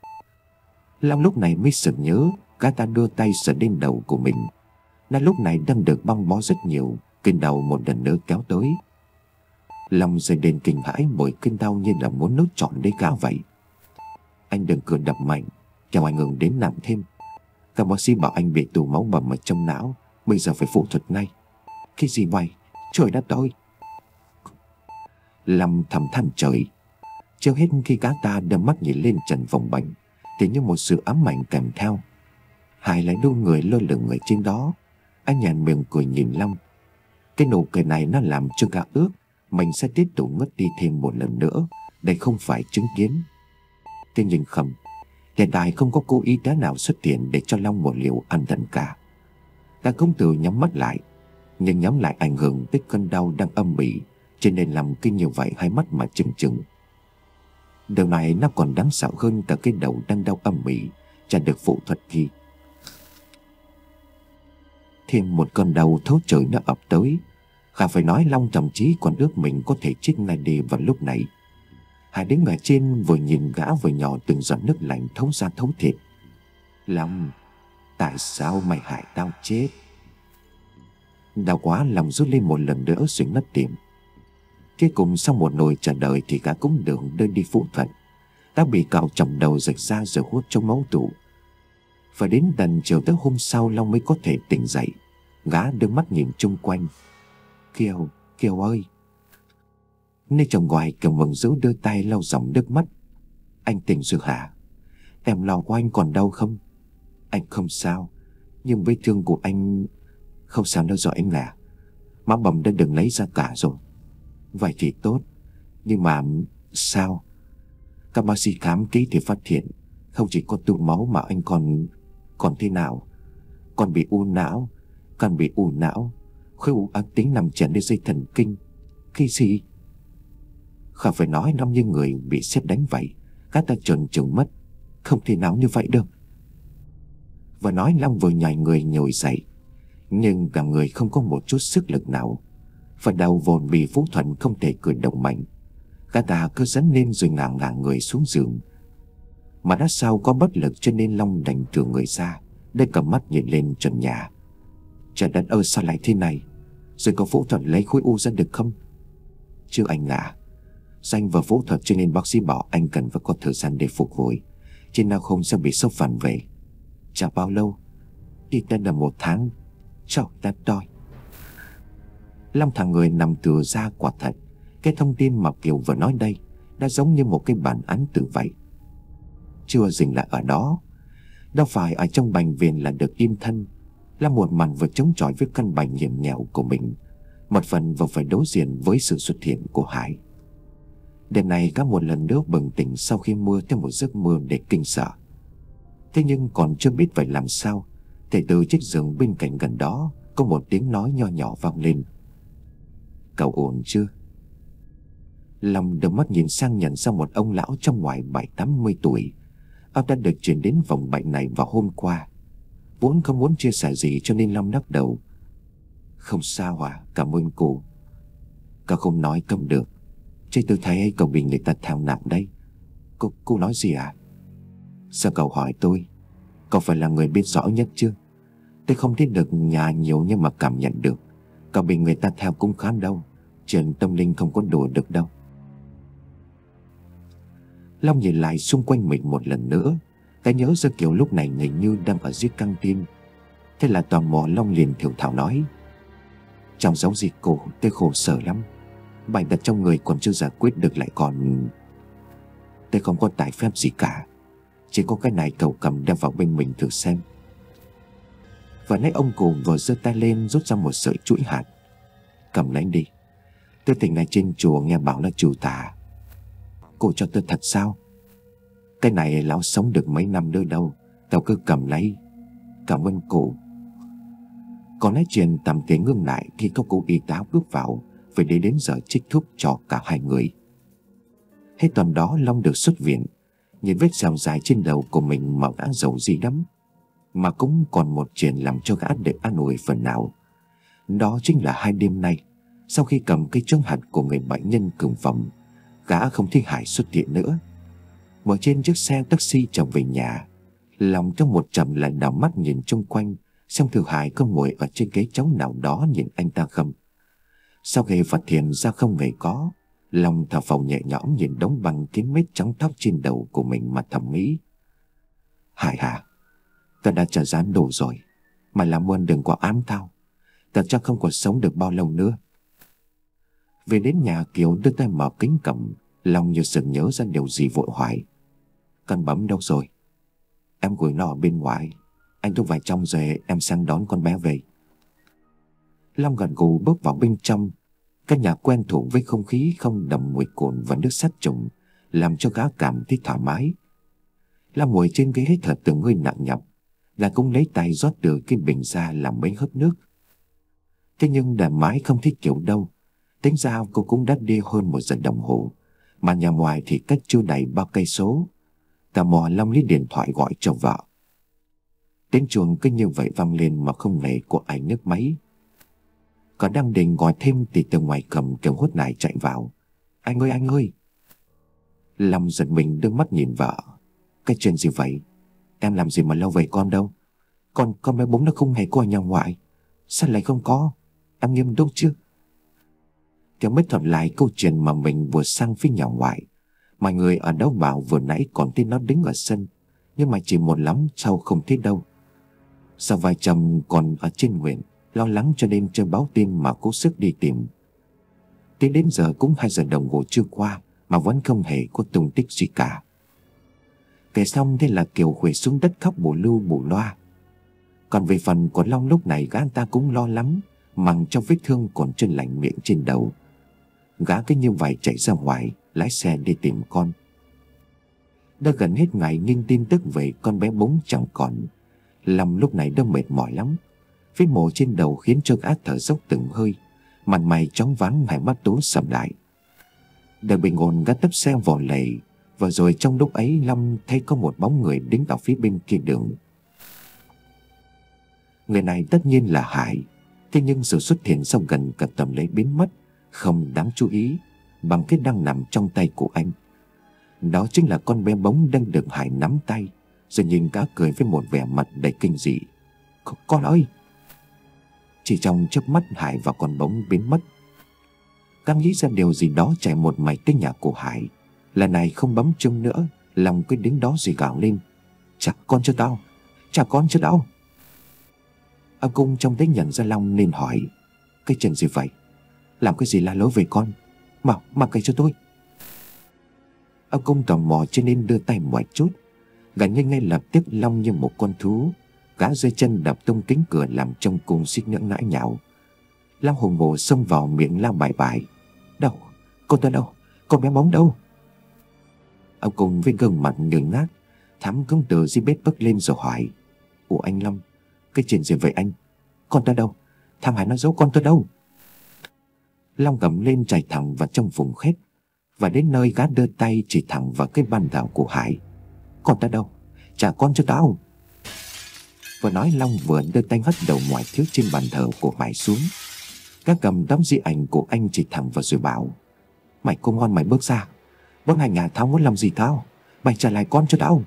Long lúc này mới sực nhớ, cả ta đưa tay sờ lên đầu của mình. Nó lúc này đang được băng bó rất nhiều, cơn đau một lần nữa kéo tới. Long rơi đến kinh hãi bởi cơn đau như là muốn nốt trọn lấy gã vậy. Anh đừng cử đập mạnh, kẻo ảnh hưởng đến nặng thêm. Các bác sĩ bảo anh bị tụ máu bầm ở trong não, bây giờ phải phẫu thuật ngay. Cái gì vậy? Trời đất ơi! Long thầm than trời. Chưa hết khi gã ta đưa mắt nhìn lên trần phòng bệnh thì như một sự ám ảnh kèm theo. Hải lại đu người lơ lửng người trên đó. Anh nhàn miệng cười nhìn Long. Cái nụ cười này nó làm cho gã ước mình sẽ tiếp tục ngất đi thêm một lần nữa để không phải chứng kiến. Thế nhưng không, hiện tại không có cô y tá nào xuất hiện để cho Long một liều an thần cả. Cả công tử nhắm mắt lại, nhưng nhắm lại ảnh hưởng tới cơn đau đang âm ỉ, cho nên làm kinh như vậy hai mắt mà trừng trừng. Điều này nó còn đáng sợ hơn cả cái đầu đang đau âm ỉ chả được phẫu thuật kia. Thêm một cơn đau thấu trời nó ập tới. Khả phải nói Long thậm chí còn ước mình có thể chết ngay đi vào lúc này. Hải đứng ở trên vừa nhìn gã vừa nhỏ từng giọt nước lạnh thấu ra thấu thịt. Long, tại sao mày hại tao chết? Đau quá Long rút lên một lần nữa rồi ngất tiệm. Cuối cùng sau một nồi chờ đợi thì gã cũng được đưa đi phẫu thuật. Đã bị cạo chồng đầu rạch ra rồi hút trong máu tủ. Phải đến tận chiều tới hôm sau Long mới có thể tỉnh dậy. Gã đưa mắt nhìn chung quanh. Kiều, Kiều ơi! Nơi chồng gọi Kiều mừng rỡ đưa tay lau dòng nước mắt. Anh tỉnh rồi hả? Em lo của anh còn đau không? Anh không sao, nhưng vết thương của anh không sao đâu rồi anh à. Máu bầm đã đừng lấy ra cả rồi. Vậy thì tốt. Nhưng mà sao? Các bác sĩ khám kỹ thì phát hiện không chỉ có tụ máu mà anh còn Còn thế nào? Còn bị u não. Còn bị u não. Khối u ác tính nằm chèn lên dây thần kinh. Cái gì? Khả phải nói nó như người bị sét đánh vậy. Các ta tròn trừng mất. Không thể nào như vậy được. Và nói Long vừa nhảy người nhồi dậy, nhưng cả người không có một chút sức lực nào. Và đầu vồn bị phẫu thuật không thể cử động mạnh. Gã ta cứ dẫn lên rồi ngả ngả người xuống giường. Mà đã sau có bất lực cho nên Long đành trừ người ra, để cầm mắt nhìn lên trần nhà. Trời đất ơi, sao lại thế này? Rồi có phẫu thuật lấy khối u ra được không? Chứ anh à, Danh vừa phẫu thuật cho nên bác sĩ bảo anh cần phải có thời gian để phục hồi, chứ nào không sẽ bị sốc phản vệ. Chả bao lâu, ít nhất là một tháng. Trời đất ơi! Long thằng người nằm tựa ra quả thật. Cái thông tin mà Kiều vừa nói đây đã giống như một cái bản án tử vậy. Chưa dừng lại ở đó. Đâu phải ở trong bệnh viện là được yên thân. Là một màn vừa chống chọi với căn bệnh hiểm nghèo của mình, một phần vừa phải đối diện với sự xuất hiện của Hải. Đêm này các một lần nữa bừng tỉnh sau khi mơ theo một giấc mơ để kinh sợ. Thế nhưng còn chưa biết phải làm sao thì từ chiếc giường bên cạnh gần đó có một tiếng nói nho nhỏ vang lên. Cậu ổn chưa? Long đưa mắt nhìn sang nhận ra một ông lão trong ngoài bảy tám mươi tuổi. Ông đã được chuyển đến phòng bệnh này vào hôm qua. Vốn không muốn chia sẻ gì cho nên Long lắc đầu. Không sao à, cảm ơn cô. Cậu không nói cầm được, chứ tôi thấy cậu bị người ta theo nặng đấy. Cô, cô nói gì à? Sao cậu hỏi tôi? Cậu phải là người biết rõ nhất chứ. Tôi không thấy được nhà nhiều nhưng mà cảm nhận được cậu bị người ta theo cũng khá đâu. Chuyện tâm linh không có đùa được đâu. Long nhìn lại xung quanh mình một lần nữa. Cái nhớ ra Kiều lúc này hình như đang ở dưới căng tin. Thế là tò mò Long liền thiểu thảo nói. Trong giống gì cổ tôi khổ sở lắm. Bệnh tật trong người còn chưa giải quyết được lại còn... Tôi không có tài phép gì cả. Chỉ có cái này cậu cầm đem vào bên mình thử xem. Và nãy ông cụ vừa giơ tay lên rút ra một sợi chuỗi hạt. Cầm lấy đi. Tôi tỉnh này trên chùa nghe bảo là chủ tà. Cô cho tôi thật sao? Cái này lão sống được mấy năm nữa đâu. Tao cứ cầm lấy. Cảm ơn cụ. Còn nói chuyện tầm tiếng ngưng lại khi có cô y tá bước vào, vì để đến giờ trích thuốc cho cả hai người. Hết tuần đó Long được xuất viện. Nhìn vết sẹo dài trên đầu của mình mà gã giàu gì lắm. Mà cũng còn một chuyện làm cho gã để an ủi phần nào. Đó chính là hai đêm nay, sau khi cầm cây chống hạt của người bệnh nhân cường phẩm, gã không thấy Hải xuất hiện nữa. Ngồi trên chiếc xe taxi trở về nhà, lòng trong một trầm lại đảo mắt nhìn chung quanh, xem thử Hải có ngồi ở trên ghế trống nào đó nhìn anh ta không. Sau khi phát hiện ra không hề có, lòng thở phào nhẹ nhõm nhìn đống băng kín mít trắng tóc trên đầu của mình mà thầm nghĩ. Hải hả? Ta đã trả giá đủ rồi. Mày làm ơn đừng có ám tao. Ta chắc không còn sống được bao lâu nữa. Về đến nhà, Kiều đưa tay mở kính cổng. Long như sực nhớ ra điều gì vội hỏi. Con bấm đâu rồi? Em gửi nó ở bên ngoài. Anh thu vào trong rồi em sang đón con bé về. Long gật gù bước vào bên trong. Căn nhà quen thuộc với không khí không đậm mùi cồn và nước sát trùng, làm cho gã cảm thấy thoải mái. Long ngồi trên ghế thở từng hơi nặng nhọc. Gã cũng lấy tay rót từ cái bình ra làm mấy hớp nước. Thế nhưng đã mãi không thấy Kiều đâu. Tính ra cô cũng đã đi hơn một giờ đồng hồ. mà nhà ngoài thì cách chưa đầy bao cây số. Tò mò Long lấy điện thoại gọi cho vợ. Tiếng chuông cứ như vậy vang lên mà không hề có ai nhấc máy. Còn đang định gọi thêm thì từ ngoài cầm kêu hốt nải chạy vào. Anh ơi anh ơi! Long giật mình đưa mắt nhìn vợ. Cái chuyện gì vậy? Em làm gì mà lâu vậy con đâu? Con con bé Bống nó không hề có ở nhà ngoại. Sao lại không có? Em nghiêm túc chứ? Kéo mới thuật lại câu chuyện mà mình vừa sang phía nhà ngoại. Mọi người ở đâu bảo vừa nãy còn thấy nó đứng ở sân, nhưng mà chỉ một lắm sau không thấy đâu. Sao vài chồng còn ở trên huyện, lo lắng cho nên chưa báo tin mà cố sức đi tìm. Tới đến giờ cũng hai giờ đồng hồ trôi qua mà vẫn không hề có tung tích gì cả. Kể xong thế là Kiều quỳ xuống đất khóc bù lu bù loa. Còn về phần của Long lúc này gã ta cũng lo lắm, mằng trong vết thương còn chân lạnh miệng trên đầu. Gã cứ như vậy chạy ra ngoài, lái xe đi tìm con. Đã gần hết ngày nghinh tin tức về con bé Bống chẳng còn. Long lúc này đã mệt mỏi lắm. Vết mổ trên đầu khiến cho gã thở dốc từng hơi, mặt mày chóng váng, hai mắt tối sầm lại. Đợi bình ổn gã tấp xe vò lề. Và rồi trong lúc ấy Long thấy có một bóng người đứng ở phía bên kia đường. Người này tất nhiên là Hải. Thế nhưng sự xuất hiện sau gần cả tầm lấy biến mất, không đáng chú ý bằng cái đang nằm trong tay của anh. Đó chính là con bé Bống đang được Hải nắm tay, rồi nhìn cả cười với một vẻ mặt đầy kinh dị. Con ơi! Chỉ trong chớp mắt Hải và con Bống biến mất. Cam nghĩ ra điều gì đó chạy một mạch tới nhà của Hải. Lần này không bấm chuông nữa, Long cứ đứng đó rồi gào lên. Trả con cho tao! Trả con cho tao! Ông Cung trông thấy nhận ra Long nên hỏi. Cái chuyện gì vậy? Làm cái gì la lối về con? Mau, mau kể cho tôi! Ông Cung tò mò cho nên đưa tay một chút. Gần như ngay lập tức Long như một con thú, gã giơ chân đập tung kính cửa làm trong cung xích nhẫn nãi nhạo. Long hùng hổ xông vào miệng la bài bài. Đâu? Con ta đâu? Con bé Bóng đâu? Ông Cung với gương mặt ngơ ngác, Thắm cũng từ dưới bếp bước lên rồi hỏi. Ủa anh Long, cái chuyện gì vậy anh? Con ta đâu? Thằng Hải nó giấu con ta đâu? Long gầm lên chạy thẳng vào trong vùng khét, và đến nơi gã đưa tay chỉ thẳng vào cái bàn thờ của Hải. Con ta đâu? Trả con cho tao! Vừa nói Long vừa đưa tay hất đầu mọi thứ trên bàn thờ của Hải xuống. Gã cầm tấm di ảnh của anh chỉ thẳng vào rồi bảo. Mày không ngon mày bước ra. Bọn hành à, tao muốn làm gì tao? Mày trả lại con cho tao!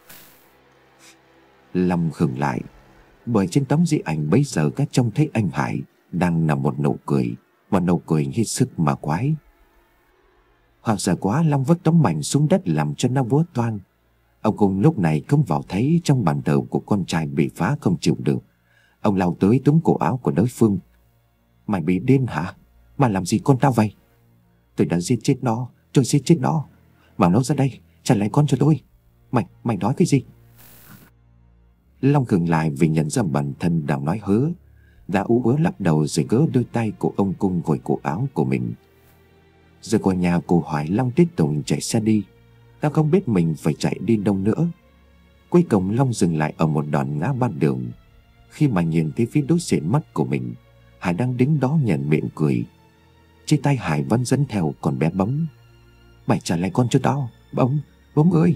Long khựng lại, bởi trên tấm di ảnh bấy giờ các trông thấy anh Hải đang nằm một nụ cười, một nụ cười hết sức mà quái. Hoặc giờ quá, Long vứt tấm mảnh xuống đất làm cho nó vỡ toang. Ông Cung lúc này không vào thấy trong bàn thờ của con trai bị phá không chịu được. Ông lao tới túm cổ áo của đối phương. Mày bị điên hả? Mà làm gì con tao vậy? Tôi đã giết chết nó, tôi giết chết nó. Bảo nó ra đây, trả lại con cho tôi. Mày, mày nói cái gì? Long khựng lại vì nhận ra bản thân đang nói hớ. Đã ú ớ lắc đầu rồi gỡ đôi tay của ông Cung gội cổ áo của mình. Rồi qua nhà cô hỏi Long tiếp tục chạy xe đi. Ta không biết mình phải chạy đi đâu nữa. Cuối cùng Long dừng lại ở một đoạn ngã ba đường. Khi mà nhìn thấy phía đối diện mắt của mình, Hải đang đứng đó nhận miệng cười. Trên tay Hải vẫn dẫn theo con bé Bóng. Mày trả lại con cho tao, Bóng, Bóng ơi!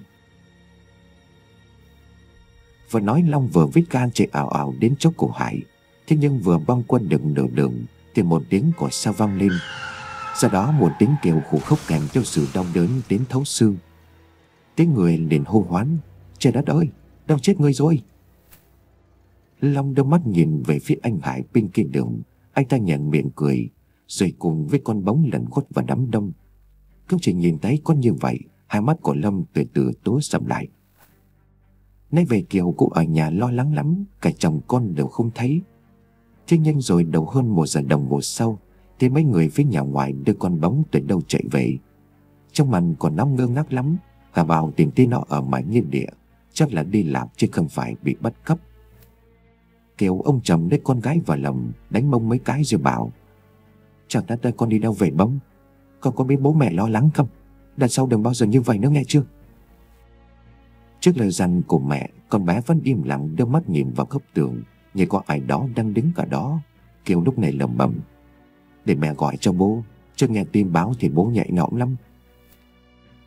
Vừa nói Long vừa vít gan chạy ảo ảo đến chỗ của Hải. Thế nhưng vừa băng qua được nửa đường thì một tiếng còi xe vang lên. Sau đó một tiếng kêu khổ khốc kèm theo sự đau đớn đến thấu xương. Tiếng người liền hô hoán. Trời đất ơi, đau chết người rồi! Long đưa mắt nhìn về phía anh Hải bên kia đường. Anh ta nhận miệng cười, rồi cùng với con Bóng lẩn khuất vào đám đông. Không chỉ nhìn thấy con như vậy, hai mắt của Long từ từ tối sầm lại. Nay về Kiều cũng ở nhà lo lắng lắm, cả chồng con đều không thấy. Thế nhưng rồi đầu hơn một giờ đồng hồ sau thì mấy người phía nhà ngoài đưa con Bóng từ đâu chạy về. Trong mặt còn nóng ngơ ngác lắm. Hà bảo tìm thấy nó ở mãi nghiên địa, chắc là đi lạc chứ không phải bị bắt cóc. Kiều ông chồng lấy con gái vào lòng, đánh mông mấy cái rồi bảo. Chẳng đã con đi đâu về Bóng? Con có biết bố mẹ lo lắng không? Lần sau đừng bao giờ như vậy nữa nghe chưa? Trước lời dặn của mẹ, con bé vẫn im lặng đưa mắt nhìn vào góc tường, như có ai đó đang đứng cả đó. Kiều lúc này lẩm bẩm. Để mẹ gọi cho bố, chứ nghe tin báo thì bố nhạy nhõm lắm.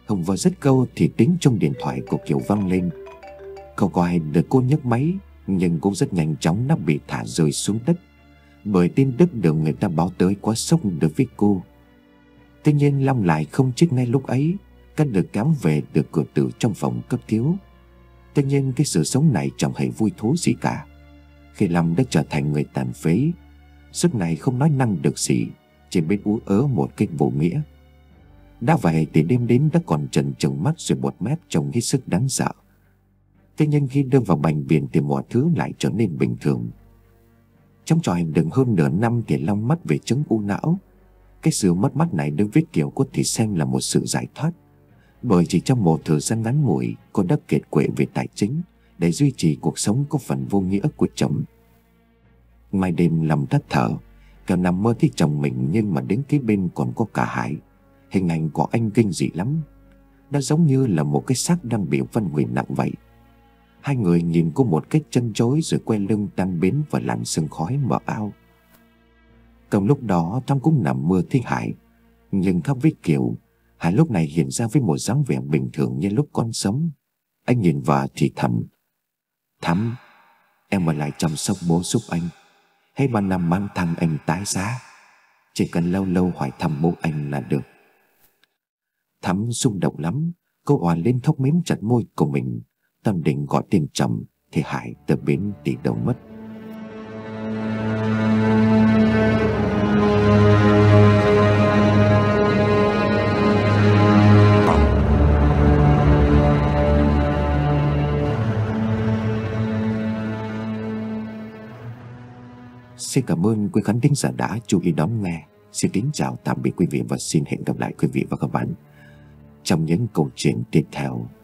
Hồng vừa dứt câu thì tiếng trong điện thoại của Kiều vang lên. Không có ai được cô nhấc máy, nhưng cũng rất nhanh chóng nó bị thả rơi xuống đất, bởi tin tức được người ta báo tới quá sốc đối với cô. Tuy nhiên Long lại không chết ngay lúc ấy. Cắt được kéo về được cửa tử trong phòng cấp cứu. Tuy nhiên cái sự sống này chẳng hề vui thú gì cả. Khi Long đã trở thành người tàn phế, suốt ngày không nói năng được gì, chỉ biết ú ớ một cách vô nghĩa. Đã vậy thì đêm đến đã còn trần trừng mắt rồi bọt mép trông hết sức đáng sợ. Tuy nhiên khi đưa vào bệnh viện thì mọi thứ lại trở nên bình thường. Trong tròi được hơn nửa năm thì Long mất về chứng u não. Cái sự mất mát này đối với Kiều có thể xem là một sự giải thoát, bởi chỉ trong một thời gian ngắn ngủi cô đã kiệt quệ về tài chính để duy trì cuộc sống có phần vô nghĩa của chồng. Mai đêm Long thất thở, Kiều nằm mơ thấy chồng mình, nhưng mà đến kế bên còn có cả Hải. Hình ảnh của anh kinh dị lắm, nó giống như là một cái xác đang bị phân hủy nặng vậy. Hai người nhìn cô một cách chân chối rồi quay lưng tan biến vào làn sương khói mờ ao. Cùng lúc đó Tom cũng nằm mơ thấy Hải, nhưng khác với Kiều, Hải lúc này hiện ra với một dáng vẻ bình thường như lúc còn sống. Anh nhìn vợ thì thầm: "Thắm, em ở lại chăm sóc bố giúp anh, hay bà nằm mang thằng anh tái giá, chỉ cần lâu lâu hỏi thăm bố anh là được." Thắm xung động lắm, cô òa lên khóc mím chặt môi của mình. Tâm định gọi tên chồng thì Hải từ bến đi đâu mất. Xin cảm ơn quý khán thính giả đã chú ý đón nghe. Xin kính chào tạm biệt quý vị và xin hẹn gặp lại quý vị và các bạn trong những câu chuyện tiếp theo.